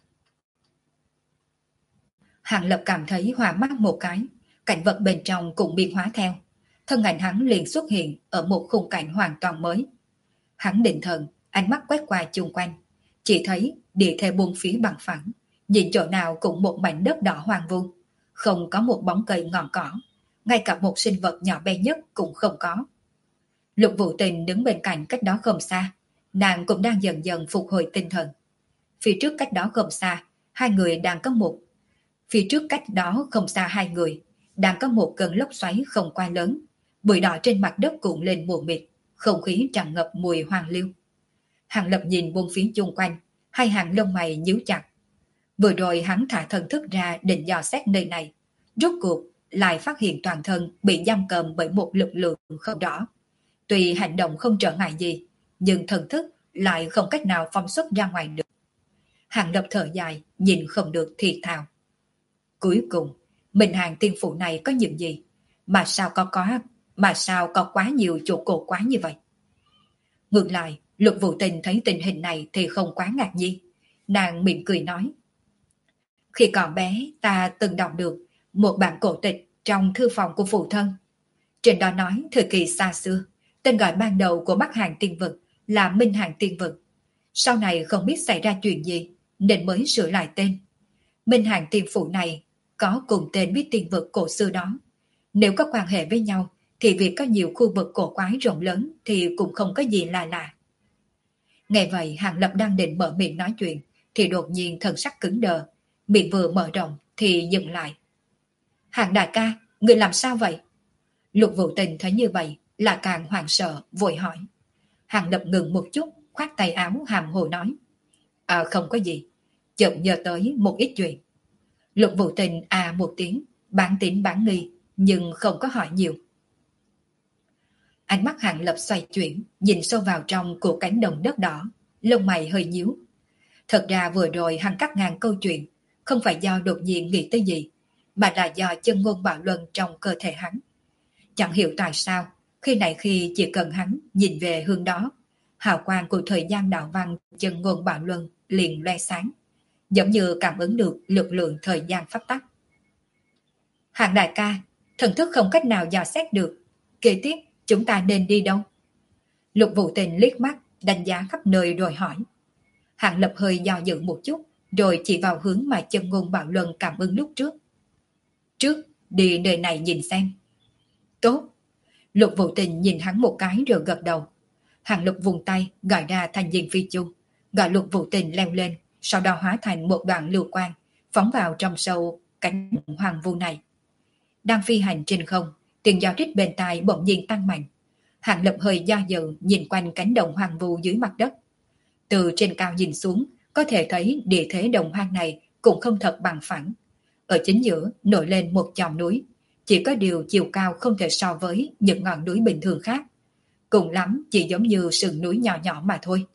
Hàng Lập cảm thấy hòa mắt một cái, cảnh vật bên trong cũng biến hóa theo. Thân ảnh hắn liền xuất hiện ở một khung cảnh hoàn toàn mới. Hắn định thần, ánh mắt quét qua chung quanh, chỉ thấy địa thế buông phía bằng phẳng, nhìn chỗ nào cũng một mảnh đất đỏ hoang vu, không có một bóng cây ngọn cỏ, ngay cả một sinh vật nhỏ bé nhất cũng không có. Lục Vũ Tình đứng bên cạnh cách đó không xa, nàng cũng đang dần dần phục hồi tinh thần. Phía trước cách đó không xa, hai người đang có một Phía trước cách đó không xa hai người, đang có một cơn lốc xoáy không quá lớn, bụi đỏ trên mặt đất cuộn lên mù mịt, không khí tràn ngập mùi hoang liêu. Hàng Lập nhìn buông phía chung quanh, hai hàng lông mày nhíu chặt. Vừa rồi hắn thả thần thức ra định dò xét nơi này, rốt cuộc lại phát hiện toàn thân bị giam cầm bởi một lực lượng không rõ. Tuy hành động không trở ngại gì, nhưng thần thức lại không cách nào phóng xuất ra ngoài được. Hàng Lập thở dài, nhìn không được thì thào. Cuối cùng, Minh Hàng tiên phụ này có những gì? Mà sao có quá nhiều chỗ cổ quá như vậy? Ngược lại, Lục Vũ Tình thấy tình hình này thì không quá ngạc nhiên. Nàng mỉm cười nói. Khi còn bé, ta từng đọc được một bản cổ tịch trong thư phòng của phụ thân. Trên đó nói thời kỳ xa xưa, tên gọi ban đầu của Bắc Hàng tiên vực là Minh Hàng tiên vực. Sau này không biết xảy ra chuyện gì, nên mới sửa lại tên. Minh Hàng tiên phụ này có cùng tên với tiên vực cổ xưa đó. Nếu có quan hệ với nhau, thì việc có nhiều khu vực cổ quái rộng lớn thì cũng không có gì là lạ. Nghe vậy, Hàng Lập đang định mở miệng nói chuyện, thì đột nhiên thần sắc cứng đờ, miệng vừa mở rộng thì dừng lại. Hàng đại ca, người làm sao vậy? Lục Vũ Tình thấy như vậy là càng hoảng sợ, vội hỏi. Hàng Lập ngừng một chút, khoát tay áo hàm hồ nói. Không có gì, chợt nhớ tới một ít chuyện. Lục Vũ Tình một tiếng, bán tín bán nghi, nhưng không có hỏi nhiều. Ánh mắt Hàng Lập xoay chuyển, nhìn sâu vào trong của cánh đồng đất đỏ, lông mày hơi nhíu. Thật ra vừa rồi hắn cắt ngang câu chuyện, không phải do đột nhiên nghĩ tới gì, mà là do chân ngôn bạo luân trong cơ thể hắn. Chẳng hiểu tại sao, khi này khi chỉ cần hắn nhìn về hướng đó, hào quang của thời gian đạo văn chân ngôn bạo luân liền loe sáng, giống như cảm ứng được lực lượng thời gian pháp tắc. Hàng đại ca, thần thức không cách nào dò xét được, kế tiếp chúng ta nên đi đâu? Lục Vũ Tình liếc mắt, đánh giá khắp nơi rồi hỏi. Hàng Lập hơi do dự một chút, rồi chỉ vào hướng mà chân ngôn bạo luân cảm ứng lúc trước. Trước, đi nơi này nhìn xem. Tốt. Lục Vũ Tình nhìn hắn một cái rồi gật đầu. Hàng Lập vùng tay gọi ra thành diện phi chu, gọi Lục Vũ Tình leo lên, sau đó hóa thành một đoạn lưu quang, phóng vào trong sâu cánh hoàng vu này. Đang phi hành trên không, tiếng gió rít bên tai bỗng nhiên tăng mạnh. Hàng Lập hơi do dự nhìn quanh cánh đồng hoang vu dưới mặt đất. Từ trên cao nhìn xuống, có thể thấy địa thế đồng hoang này cũng không thật bằng phẳng. Ở chính giữa nổi lên một chòm núi, chỉ có điều chiều cao không thể so với những ngọn núi bình thường khác. Cùng lắm chỉ giống như sườn núi nhỏ nhỏ mà thôi.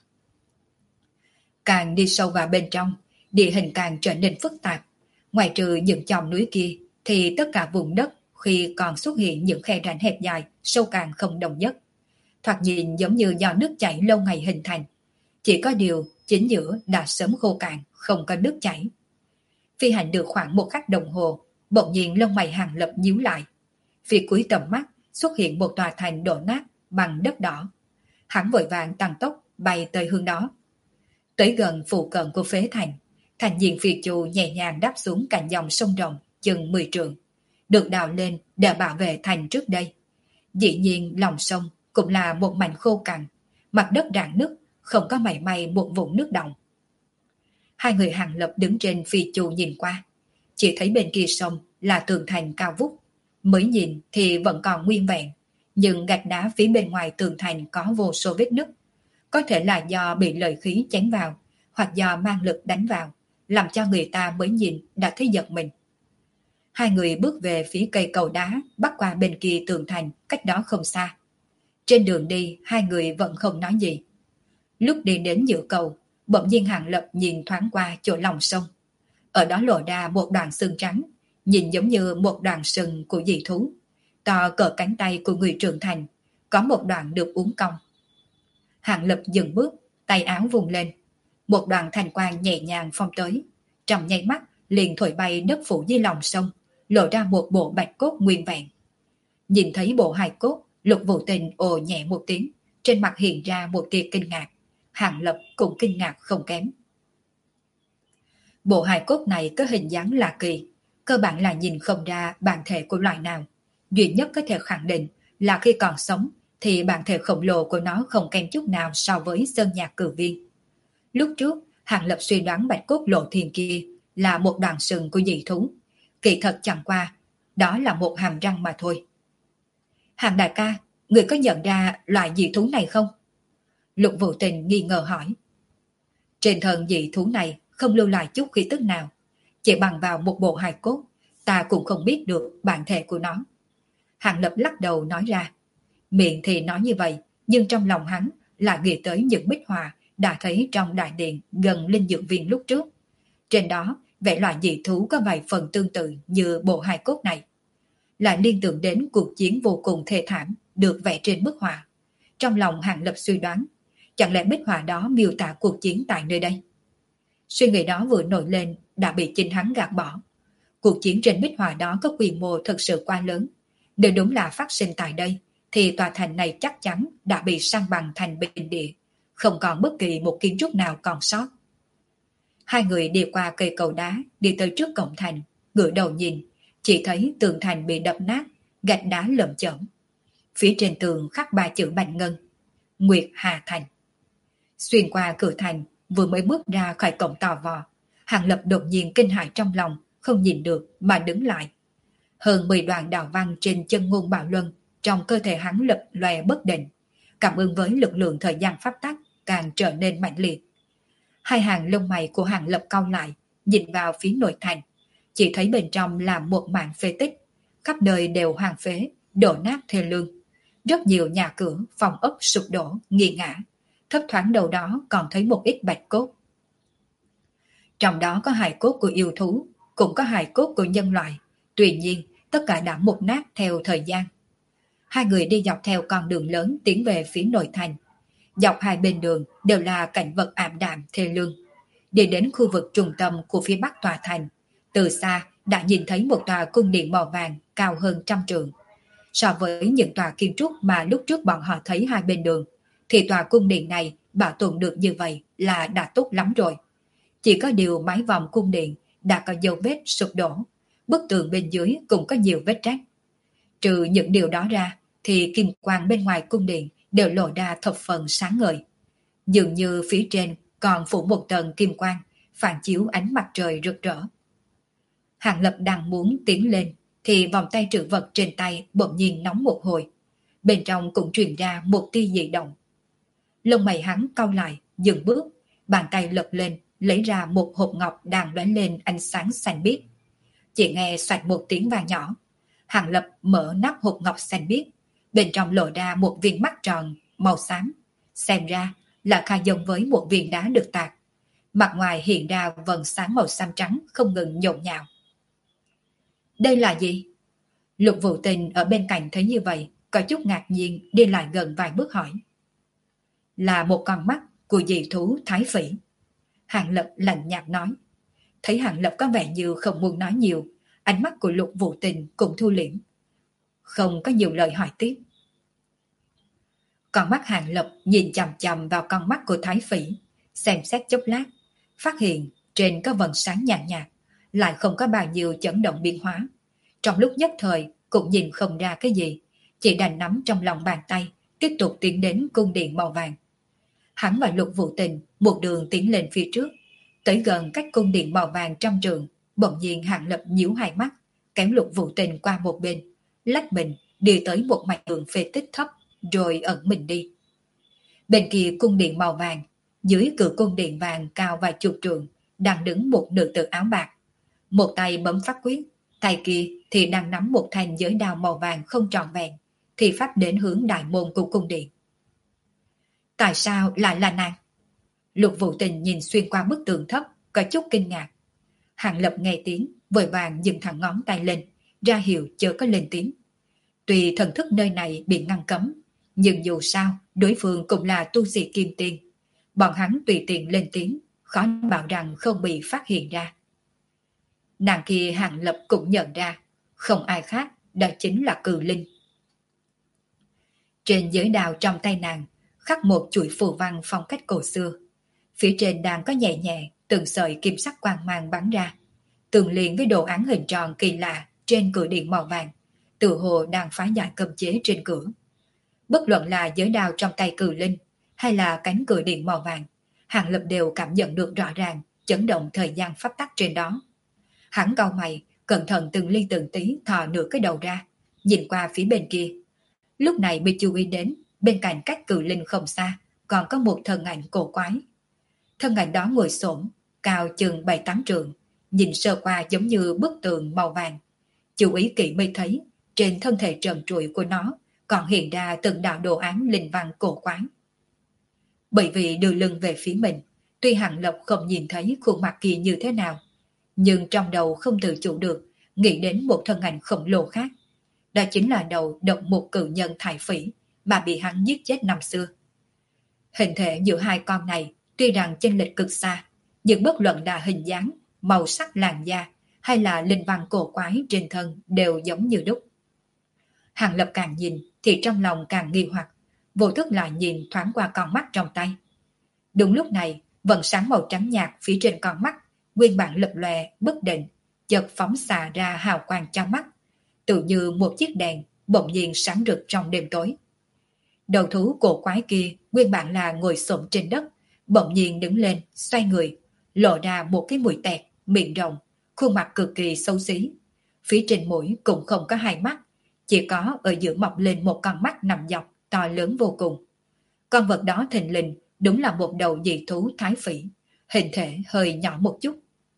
Càng đi sâu vào bên trong, địa hình càng trở nên phức tạp. Ngoài trừ những chòm núi kia, thì tất cả vùng đất khi còn xuất hiện những khe rãnh hẹp dài, sâu càng không đồng nhất. Thoạt nhìn giống như do nước chảy lâu ngày hình thành. Chỉ có điều chính giữa đã sớm khô cạn, không có nước chảy. Phi hành được khoảng một khắc đồng hồ, bỗng nhiên lông mày Hàng Lập nhíu lại. Phía cuối tầm mắt xuất hiện một tòa thành đổ nát bằng đất đỏ. Hắn vội vàng tăng tốc bay tới hướng đó. Tới gần phụ cận của phế thành, thành diện phi chu nhẹ nhàng đáp xuống cạnh dòng sông rộng chừng 10 trượng, được đào lên để bảo vệ thành trước đây. Dĩ nhiên lòng sông cũng là một mảnh khô cằn, mặt đất rạn nứt, không có mảy may một vũng nước động. Hai người Hàng Lập đứng trên phi chu nhìn qua, chỉ thấy bên kia sông là tường thành cao vút. Mới nhìn thì vẫn còn nguyên vẹn, nhưng gạch đá phía bên ngoài tường thành có vô số vết nứt. Có thể là do bị lợi khí chém vào, hoặc do mang lực đánh vào, làm cho người ta mới nhìn đã thấy giật mình. Hai người bước về phía cây cầu đá bắc qua bên kia tường thành, cách đó không xa. Trên đường đi, hai người vẫn không nói gì. Lúc đi đến giữa cầu, bỗng nhiên Hàng Lập nhìn thoáng qua chỗ lòng sông. Ở đó lộ ra một đoạn xương trắng, nhìn giống như một đoạn sừng của dị thú, to cỡ cánh tay của người trưởng thành, có một đoạn được uốn cong. Hàng Lập dừng bước, tay áo vùng lên, một đoạn thành quang nhẹ nhàng phong tới, trong nháy mắt liền thổi bay đất phủ dưới lòng sông, lộ ra một bộ bạch cốt nguyên vẹn. Nhìn thấy bộ hài cốt, Lục Vũ Tình ồ nhẹ một tiếng, trên mặt hiện ra một tia kinh ngạc. Hàng Lập cũng kinh ngạc không kém. Bộ hài cốt này có hình dáng lạ kỳ, cơ bản là nhìn không ra bản thể của loài nào. Duy nhất có thể khẳng định là khi còn sống thì bản thể khổng lồ của nó không kém chút nào so với sơn nhạc cử viên. Lúc trước, Hàng Lập suy đoán bạch cốt lộ thiên kia là một đoạn sừng của dị thú. Kỳ thật chẳng qua, đó là một hàm răng mà thôi. Hàng đại ca, người có nhận ra loại dị thú này không? Lục Vũ Tình nghi ngờ hỏi. Trên thân dị thú này không lưu lại chút khí tức nào, chỉ bằng vào một bộ hài cốt, ta cũng không biết được bản thể của nó. Hàng Lập lắc đầu nói ra. Miệng thì nói như vậy, nhưng trong lòng hắn lại nghĩ tới những bích họa đã thấy trong đại điện gần linh dược viên lúc trước. Trên đó, vẽ loại dị thú có vài phần tương tự như bộ hài cốt này. Lại liên tưởng đến cuộc chiến vô cùng thê thảm được vẽ trên bức họa. Trong lòng Hàng Lập suy đoán, chẳng lẽ bích họa đó miêu tả cuộc chiến tại nơi đây? Suy nghĩ đó vừa nổi lên đã bị chính hắn gạt bỏ. Cuộc chiến trên bích họa đó có quy mô thật sự quá lớn. Nếu đúng là phát sinh tại đây, thì tòa thành này chắc chắn đã bị san bằng thành bình địa, không còn bất kỳ một kiến trúc nào còn sót. Hai người đi qua cây cầu đá, đi tới trước cổng thành, ngửa đầu nhìn, chỉ thấy tường thành bị đập nát, gạch đá lởm chởm. Phía trên tường khắc 3 chữ bạch ngân: Nguyệt Hà Thành. Xuyên qua cửa thành, vừa mới bước ra khỏi cổng tò vò, Hàng Lập đột nhiên kinh hãi trong lòng, không nhìn được mà đứng lại. Hơn 10 đoạn đạo văn trên chân ngôn bạo luân trong cơ thể hắn lập lòe bất định, cảm ứng với lực lượng thời gian pháp tắc càng trở nên mạnh liệt. Hai hàng lông mày của Hàng Lập cau lại, nhìn vào phía nội thành, chỉ thấy bên trong là một mảng phế tích, khắp nơi đều hoang phế, đổ nát thê lương. Rất nhiều nhà cửa, phòng ốc sụp đổ, nghiêng ngã, thấp thoáng đầu đó còn thấy một ít bạch cốt. Trong đó có hài cốt của yêu thú, cũng có hài cốt của nhân loại. Tuy nhiên, tất cả đã mục nát theo thời gian. Hai người đi dọc theo con đường lớn tiến về phía nội thành. Dọc hai bên đường đều là cảnh vật ảm đạm thê lương. Đi đến khu vực trung tâm của phía bắc tòa thành, từ xa đã nhìn thấy một tòa cung điện màu vàng cao hơn 100 trượng. So với những tòa kiến trúc mà lúc trước bọn họ thấy hai bên đường, thì tòa cung điện này bảo tồn được như vậy là đã tốt lắm rồi. Chỉ có điều mái vòm cung điện đã có dấu vết sụp đổ, bức tường bên dưới cũng có nhiều vết rách. Trừ những điều đó ra, thì kim quang bên ngoài cung điện đều lộ ra thập phần sáng ngời. Dường như phía trên còn phủ một tầng kim quang, phản chiếu ánh mặt trời rực rỡ. Hàng Lập đang muốn tiến lên, thì vòng tay trữ vật trên tay bỗng nhiên nóng một hồi. Bên trong cũng truyền ra một tia dị động. Lông mày hắn cau lại, dừng bước, bàn tay lật lên, lấy ra một hộp ngọc đang lóe lên ánh sáng xanh biếc. Chỉ nghe xoạch một tiếng vang nhỏ. Hàng Lập mở nắp hộp ngọc xanh biếc, bên trong lộ ra một viên mắt tròn màu xám, xem ra là khá giống với một viên đá được tạc. Mặt ngoài hiện ra vầng sáng màu xám trắng không ngừng nhộn nhạo. Đây là gì? Lục Vũ Tình ở bên cạnh thấy như vậy, có chút ngạc nhiên đi lại gần vài bước hỏi. Là một con mắt của dị thú Thái Phỉ. Hàng Lập lạnh nhạt nói. Thấy Hàng Lập có vẻ như không muốn nói nhiều, ánh mắt của Lục Vũ Tình cũng thu liễm, không có nhiều lời hỏi tiếp. Con mắt Hàng Lập nhìn chằm chằm vào con mắt của Thái Phỉ, xem xét chốc lát, phát hiện trên có vầng sáng nhàn nhạt, lại không có bao nhiêu chấn động biến hóa. Trong lúc nhất thời cũng nhìn không ra cái gì, chỉ đành nắm trong lòng bàn tay, tiếp tục tiến đến cung điện màu vàng. Hắn và Lục Vũ Tình một đường tiến lên phía trước, tới gần cách cung điện màu vàng 100 trượng, bỗng nhiên Hàng Lập nhíu hai mắt, kéo Lục Vũ Tình qua một bên, lách mình đi tới một mảnh tường phế tích thấp, rồi ẩn mình đi. Bên kia cung điện màu vàng, dưới cửa cung điện vàng cao vài chục trượng, đang đứng một nữ tử áo bạc. Một tay bấm pháp quyết, tay kia thì đang nắm một thanh giới đao màu vàng không trọn vẹn, thì pháp đến hướng đại môn của cung điện. Tại sao lại là nàng? Lục Vũ Tình nhìn xuyên qua bức tường thấp, có chút kinh ngạc. Hàng Lập nghe tiếng, vội vàng dừng thẳng ngón tay lên, ra hiệu chớ có lên tiếng. Tuy thần thức nơi này bị ngăn cấm, nhưng dù sao, đối phương cũng là tu sĩ kim tiên. Bọn hắn tùy tiện lên tiếng, khó bảo rằng không bị phát hiện ra. Nàng kia Hàng Lập cũng nhận ra, không ai khác, đó chính là Cừ Linh. Trên giới đao trong tay nàng, khắc một chuỗi phù văn phong cách cổ xưa. Phía trên đang có nhẹ nhẹ từng sợi kim sắc quang mang bắn ra, tương liền với đồ án hình tròn kỳ lạ trên cửa điện màu vàng, tự hồ đang phá giải cấm chế trên cửa. Bất luận là giới đao trong tay Cừ Linh hay là cánh cửa điện màu vàng, Hàng Lập đều cảm nhận được rõ ràng chấn động thời gian pháp tắc trên đó. Hắn cau mày, cẩn thận từng ly từng tí thò nửa cái đầu ra, nhìn qua phía bên kia. Lúc này mới chú ý đến bên cạnh cách Cừ Linh không xa còn có một thân ảnh cổ quái. Thân ảnh đó ngồi xổm, cao chừng 7-8 trượng, nhìn sơ qua giống như bức tường màu vàng. Chú ý kỹ mới thấy trên thân thể trần trụi của nó còn hiện ra từng đạo đồ án linh văn cổ quái. Bởi vì đưa lưng về phía mình, tuy Hàng Lập không nhìn thấy khuôn mặt kia như thế nào, nhưng trong đầu không tự chủ được nghĩ đến một thân ảnh khổng lồ khác. Đó chính là đầu độc một cự nhân Thái Phỉ mà bị hắn giết chết năm xưa. Hình thể giữa hai con này tuy rằng chênh lệch cực xa, nhưng bất luận là hình dáng, màu sắc làn da hay là linh văn cổ quái trên thân đều giống như đúc. Hàng Lập càng nhìn thì trong lòng càng nghi hoặc, vô thức lại nhìn thoáng qua con mắt trong tay. Đúng lúc này, vầng sáng màu trắng nhạt phía trên con mắt nguyên bản lập lòe bất định, chợt phóng xạ ra hào quang trong mắt, tự như một chiếc đèn bỗng nhiên sáng rực trong đêm tối. Đầu thú cổ quái kia nguyên bản là ngồi xổm trên đất, bỗng nhiên đứng lên, xoay người, lộ ra một cái mũi tẹt, miệng rộng, khuôn mặt cực kỳ xấu xí. Phía trên mũi cũng không có hai mắt, chỉ có ở giữa mọc lên một con mắt nằm dọc, to lớn vô cùng. Con vật đó thình lình đúng là một đầu dị thú Thái Phỉ, hình thể hơi nhỏ một chút.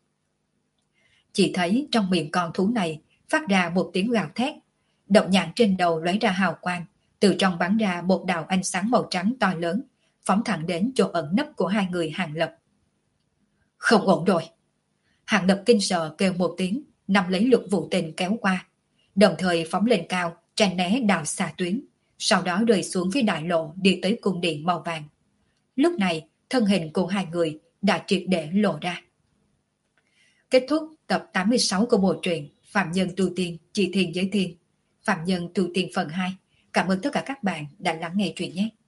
Chỉ thấy trong miệng con thú này phát ra một tiếng gào thét, động nhãn trên đầu lóe ra hào quang, Từ trong bắn ra một đạo ánh sáng màu trắng to lớn, phóng thẳng đến chỗ ẩn nấp của hai người Hàng Lập. Không ổn rồi. Hàng Lập kinh sợ kêu một tiếng, nắm lấy Lục Vũ Tình kéo qua, đồng thời phóng lên cao, tránh né đạo xà tuyến, sau đó rơi xuống phía đại lộ đi tới cung điện màu vàng. Lúc này, thân hình của hai người đã triệt để lộ ra. Kết thúc tập 86 của bộ truyện Phạm Nhân Tu Tiên Chỉ Thiên Giới Thiên. Phạm Nhân Tu Tiên phần 2. Cảm ơn tất cả các bạn đã lắng nghe truyện nhé.